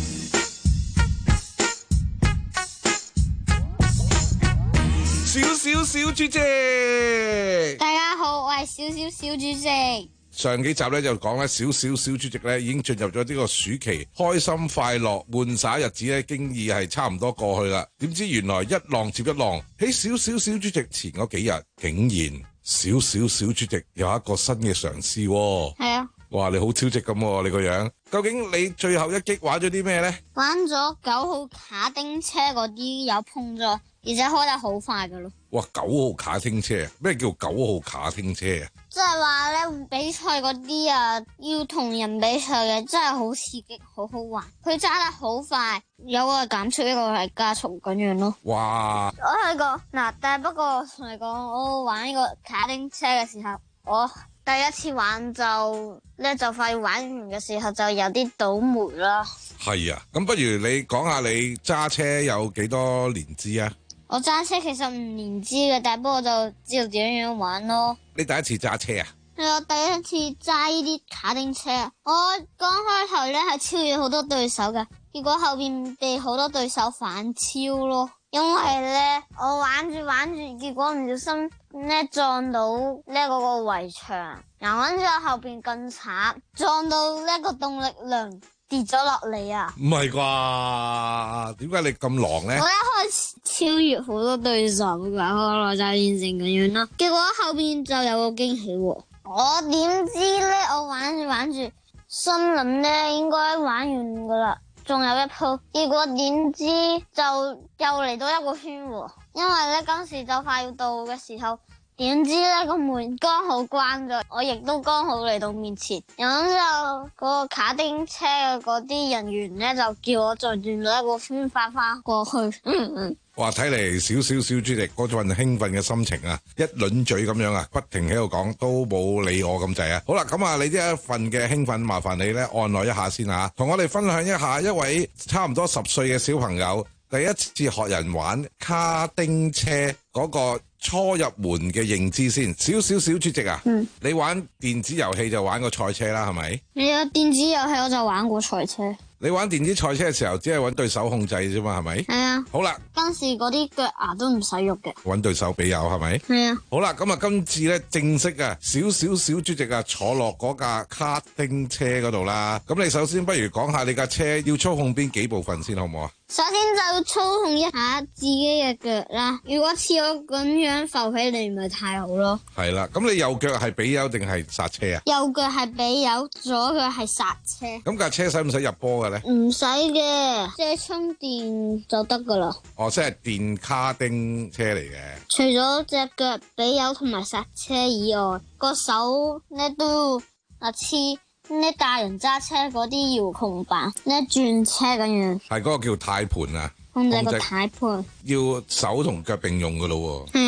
小小小主席， 大家好，我係小小小主席。 上幾集咧就講咧，小小小主席咧已經進入咗呢個暑期開心快樂玩耍日子咧，經已係差唔多過去啦。點知原來一浪接一浪，喺小小小主席前嗰幾日，竟然小小小主席有一個新嘅嘗試。係啊，哇！你好超值咁，你個樣。究竟你最後一擊玩咗啲咩呢？ 玩咗九號卡丁車嗰啲有碰咗，而且開得好快噶咯。 哇！九號卡丁車，咩叫九號卡丁車啊？ 即係話咧，比賽嗰啲啊，要同人比賽嘅，真係好刺激，好好玩。佢揸得好快，有個係減速，一個係加速咁樣咯。 哇！ 我係個嗱，但係不過同你講，我玩呢個卡丁車嘅時候，我第一次玩就咧就快玩完嘅時候就有啲倒霉啦。 係啊，咁不如你講下你揸車有幾多年資啊？ 我揸車其實唔年資嘅，但係不過就知道點樣玩咯。 你第一次揸車啊？ 係我第一次揸呢啲卡丁車啊！我剛開頭咧係超越好多對手嘅，結果後邊被好多對手反超咯。因為咧我玩住玩住，結果唔小心咧撞到呢嗰個圍牆，然後跟住後邊更慘，撞到呢個動力梁跌咗落嚟啊！ 唔係啩？點解你咁狼咧？ 我一開始超越好多對手㗎，後來就變成咁樣啦。結果後邊就有個驚喜喎。我點知咧？我玩住玩住，心諗咧應該玩完噶啦，仲有一鋪。結果點知就又嚟到一個圈喎。因為咧當時就快要到嘅時候，點知咧個門剛好關咗，我亦都剛好嚟到面前，然後之後嗰個卡丁車嘅嗰啲人員咧就叫我再轉咗一個圈翻翻過去。嗯嗯。 哇！睇嚟小小小主席嗰份興奮嘅心情啊，一輪嘴咁樣啊，不停喺度講，都冇理我咁滯啊！好啦，咁啊，你呢一份嘅興奮，麻煩你咧按耐一下先啊，同我哋分享一下一位差唔多十歲嘅小朋友第一次學人玩卡丁車嗰個初入門嘅認知先。小小小主席啊，嗯，你玩電子遊戲就玩過賽車啦，係咪？ 你有電子遊戲我就玩過賽車。 你玩電子賽車嘅時候，只係揾對手控制啫嘛，係咪？ 係啊。 好啦， 當時嗰啲腳牙都唔使喐嘅。 揾對手比友係咪？ 係啊。 好啦，咁啊，今次咧正式啊，小小小主席啊，坐落嗰架卡丁車嗰度啦。咁你首先不如講下你架車要操控邊幾部分先，好唔好啊？ 首先就要操控一下自己嘅腳啦。如果似我咁樣浮起嚟，咪太好咯。 係啦，咁你右腳係比油定係剎車啊？ 右腳係比油，左腳係剎車。 咁架車使唔使入波嘅咧？ 唔使嘅，即係充電就得噶啦。 哦，即係電卡丁車嚟嘅。 除咗隻腳比油同埋剎車以外，個手咧都啊黐。呢大人揸車嗰啲遙控板，呢轉車咁樣， 係嗰個叫軚盤啊， 控制個軚盤， 要手同腳並用噶咯喎。 係啊。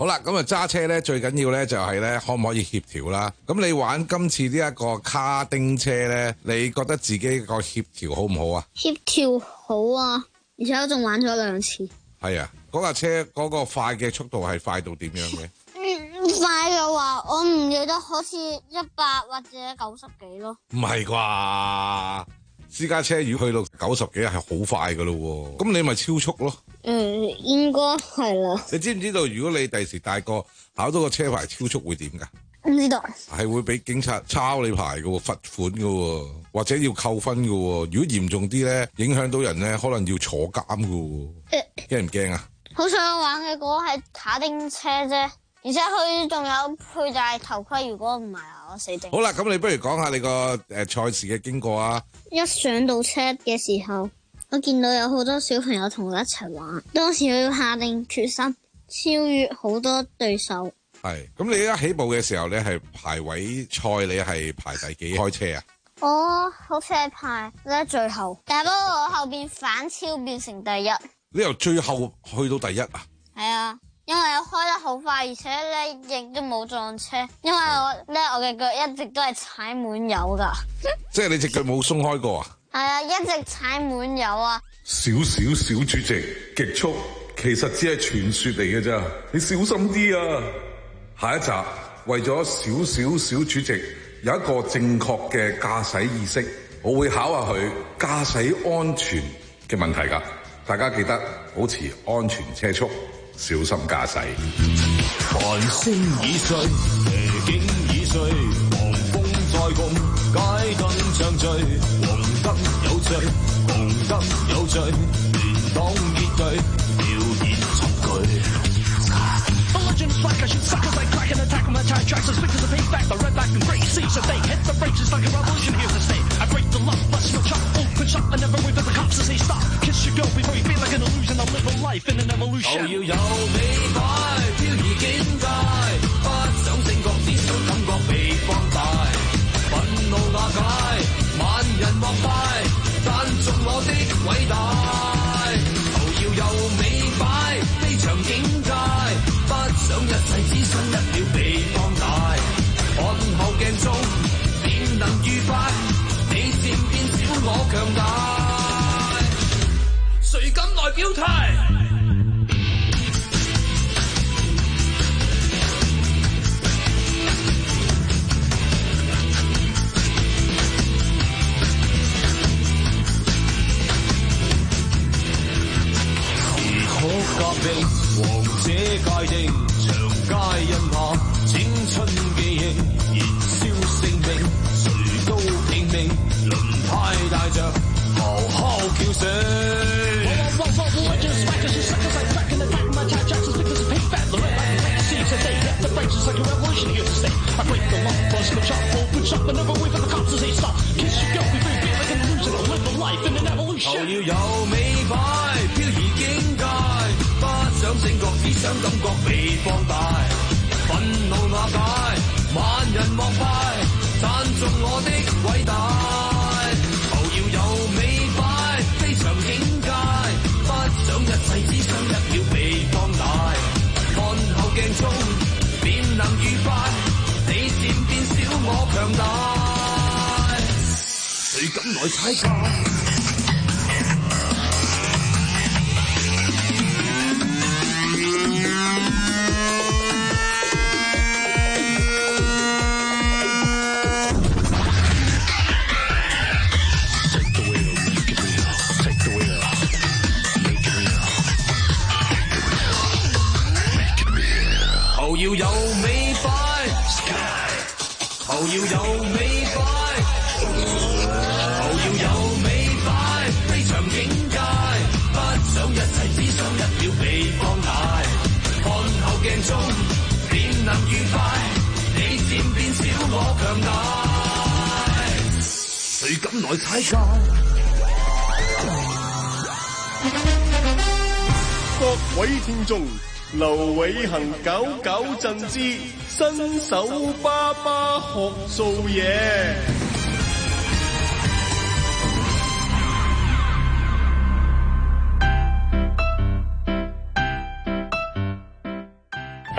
好啦，咁啊揸車咧最緊要咧就係咧可唔可以協調啦？咁你玩今次呢一個卡丁車咧，你覺得自己個協調好唔好啊？ 協調好啊，而且我仲玩咗兩次。 係啊，嗰架車嗰個快嘅速度係快到點樣嘅？ 快嘅話，我唔記得，好似一百或者九十幾咯。 唔係啩？私家車如果去到九十幾係好快噶咯喎，咁你咪超速咯。 嗯，應該係啦。 你知唔知道如果你第時大個考到個車牌超速會點噶？ 唔知道。係會俾警察抄你牌噶，罰款噶，或者要扣分噶。如果嚴重啲咧，影響到人咧，可能要坐監噶。驚唔驚啊？ 好想玩嘅嗰個係卡丁車啫。而且佢仲有佩戴頭盔，如果唔係啊，我死定。 好啦，咁你不如講下你個誒賽事嘅經過啊！ 一上到車嘅時候，我見到有好多小朋友同我一齊玩，當時我要下定決心超越好多對手。 係，咁你一起步嘅時候，你係排位賽，你係排第幾開車啊？ 我好似係排咧最後，但係不過我後邊反超變成第一。 你由最後去到第一啊？ 係啊。因為我開得好快，而且咧亦都冇撞車，因為我咧我嘅腳一直都係踩滿油噶。 即係你隻腳冇鬆開過啊？ 係啊，一直踩滿油啊！ 小小小主席極速，其實只係傳說嚟嘅咋，你小心啲啊！下一集為咗小小小主席有一個正確嘅駕駛意識，我會考下佢駕駛安全嘅問題噶，大家記得保持安全車速。小心駕駛。 繁星已碎，夜景已碎，狂風再共，街燈唱醉，黃燈有罪，紅燈有罪，連黨結隊，表演創舉。The legend is like I shoot suckers like crack and attack on my tire tracks. I speak to the payback, the red back and gray seas. They hit the brakes, it's like a revolution here to stay. I break the luck, bust my chop, open shop. I never wait for the cops to say stop. Kiss your go before you feel like an illusion. I live a life in an evolution. 就要有美擺，飄移境界，不想勝覺，只想感覺被放大。憤怒瓦解，萬人膜拜，讚頌我的偉大。就要有美擺，飛翔境界。不想一世只想一秒被放大，看後鏡中便能愉快，你漸變小我強大，誰敢來表態？時可革命，王者界定。長街印下青春記憶，燃燒性命，誰都拼命，輪胎帶着咆哮叫聲。就要有美擺，飄移境界，不想勝覺，只想感覺被放大。憤怒瓦解，萬人膜拜，讚頌我的偉大。就要有美擺，飛翔境界，不想一世，只想一秒被放大。看後鏡中便能愉快，你漸變小我強大，誰敢來踩界？頭要有美擺，頭要有美擺，頭要有美擺，飛翔境界，不想一世，只想一秒被放大。看後鏡中便能愉快，你漸變小我強大，誰敢來踩界？ 各位聽眾，劉偉恒九九震之新手爸爸學做嘢。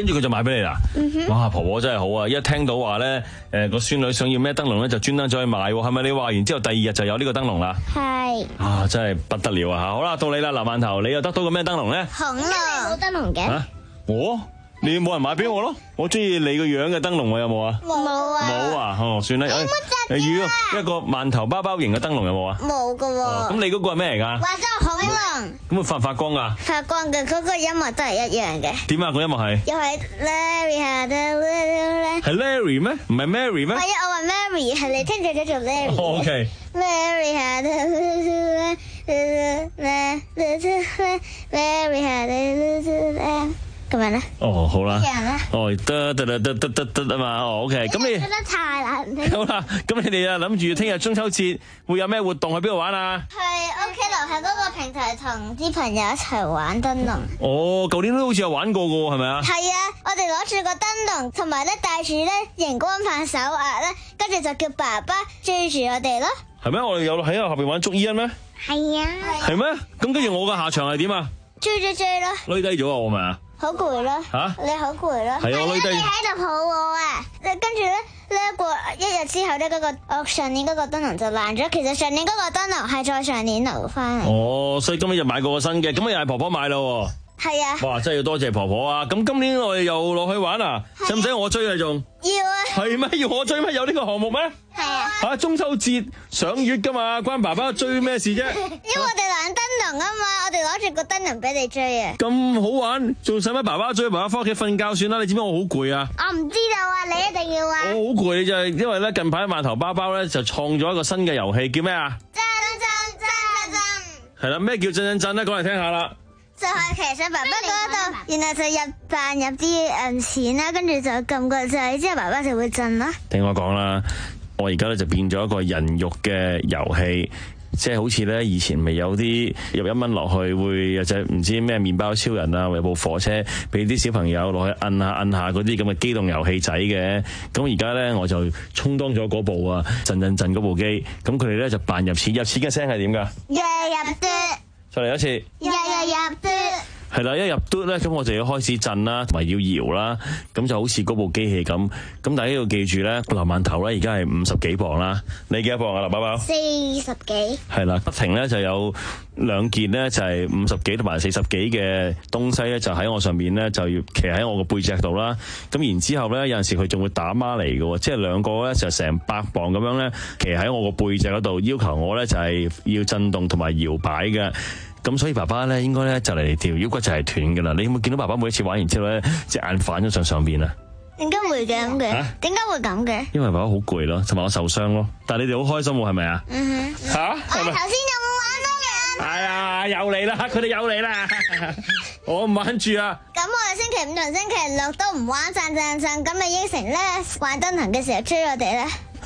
跟住佢就買俾你啦。 嗯哼哇，婆婆真係好啊！一聽到話咧，誒個孫女想要咩燈籠咧，就專登走去買喎。係咪你話完之後第二日就有呢個燈籠啦？ 係。 啊，真係不得了啊！嚇，好啦，到你啦，劉饅頭，你又得到個咩燈籠咧？ 紅龍冇燈籠嘅。 嚇，我？你冇人買俾我咯？我中意你個樣嘅燈籠，我有冇啊？ 冇啊。 冇啊，哦，算啦。誒，魚一個饅頭包包型嘅燈籠有冇啊？ 冇噶喎。 咁你嗰個係咩嚟㗎？ 畫咗恐龍。 咁會發唔發光㗎？ 發光嘅，嗰個音樂都係一樣嘅。 點啊？個音樂係？ 又係 Larry had a little 係 Larry 咩？唔係 Mary 咩？ 係啊，我話 Mary 係你聽咗咗做 Larry。 哦 OK。 Larry had a little Larry had a little 咁樣咧？ 哦，好啦。 一樣咧。 哦，得得得得得得得啊嘛。哦 OK。咁你覺得太難聽。 好啦，咁你哋啊諗住聽日中秋節會有咩活動去邊度玩啊？ 去屋企樓下嗰個平台同啲朋友一齊玩燈籠。 哦，舊年都好似有玩過噶喎，係咪啊？ 係啊，我哋攞住個燈籠，同埋咧帶住咧熒光棒手鐲咧，跟住就叫爸爸追住我哋咯。 係咩？我哋有喺後邊玩捉伊人咩？ 係啊。 係咩？咁跟住我嘅下場係點啊？ 追追追咯。 累低咗啊，我咪啊？ 好攰咯。 嚇！ 你好攰咯。 係啊，我累低。 你喺度抱我啊！跟住咧呢過一日之後咧，嗰個我上年嗰個燈籠就爛咗。其實上年嗰個燈籠係再上年留翻嚟。 哦，所以今日又買過個新嘅，咁又係婆婆買咯喎。 係啊！ 哇，真係要多謝婆婆啊！咁今年我哋又落去玩啊，使唔使我追啊？仲要啊！ 係咩？要我追咩？有呢個項目咩？ 係啊！ 嚇，中秋節賞月噶嘛，關爸爸追咩事啫？因為我哋玩燈籠啊嘛，我哋攞住個燈籠俾你追啊！ 咁好玩，仲使乜爸爸追？爸爸翻屋企瞓覺算啦。你知唔知我好攰啊？ 我唔知道啊，你一定要啊！ 我好攰就係因為咧，近排饅頭包包咧就創咗一個新嘅遊戲，叫咩啊？ 震震震震！ 係啦，咩叫震震震咧？講嚟聽下啦。 就係騎上爸爸嗰度，然後就入扮入啲誒錢啦，跟住就撳個掣，之後爸爸就會震啦。 聽我講啦，我而家咧就變咗一個人肉嘅遊戲，即係好似咧以前咪有啲入一蚊落去會有隻唔知咩麵包超人啊，或有部火車俾啲小朋友落去摁下摁下嗰啲咁嘅機動遊戲仔嘅。咁而家咧我就充當咗嗰部啊震震震嗰部機，咁佢哋咧就扮入錢，入錢嘅聲係點㗎？ 入入嘟。 再嚟一次， 入入入嘟， 係啦，一入嘟咧，咁我就要開始震啦，同埋要搖啦，咁就好似嗰部機器咁。咁大家要記住咧，劉饅頭咧而家係五十幾磅啦，你幾多磅啊，劉寶寶？ 四十幾。 係啦，不停咧就有兩件咧就係五十幾同埋四十幾嘅東西咧，就喺我上面咧就要騎喺我個背脊度啦。咁然之後咧有陣時佢仲會打孖嚟嘅，即係兩個咧就成百磅咁樣咧騎喺我個背脊嗰度，要求我咧就係要震動同埋搖擺嘅。咁所以爸爸咧應該咧就嚟條腰骨就係斷㗎啦。你有冇見到爸爸每一次玩完之後咧隻眼反咗上上邊啊？ 點解會咁嘅？點解會咁嘅？ 因為爸爸好攰咯，同埋我受傷咯。但係你哋好開心喎，係咪啊？ 嗯哼。 嚇！ 我頭先有冇玩到人？ 係啊，又嚟啦！佢哋又嚟啦！我唔玩住啊！ 咁我哋星期五同星期六都唔玩震震震，咁你應承咧玩燈籠嘅時候追我哋咧？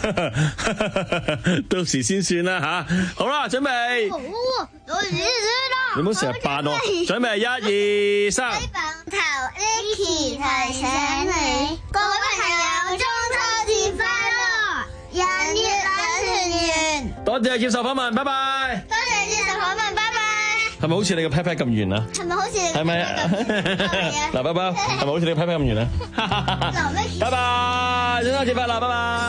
到時先算啦吓，好啦，準備。 好啊，到時先啦。 你唔好成日扮我，準備一二三。 喺棒頭 Nicky 提醒你，各位朋友中秋節快樂，人月兩團圓。 多謝接受訪問，拜拜。 多謝接受訪問，拜拜。 係咪好似你個 pat pat 咁圓啊？ 係咪好似你？ 係咪啊？嗱，包包係咪好似你個 pat pat 咁圓啊？拜拜，中秋節快樂，拜拜。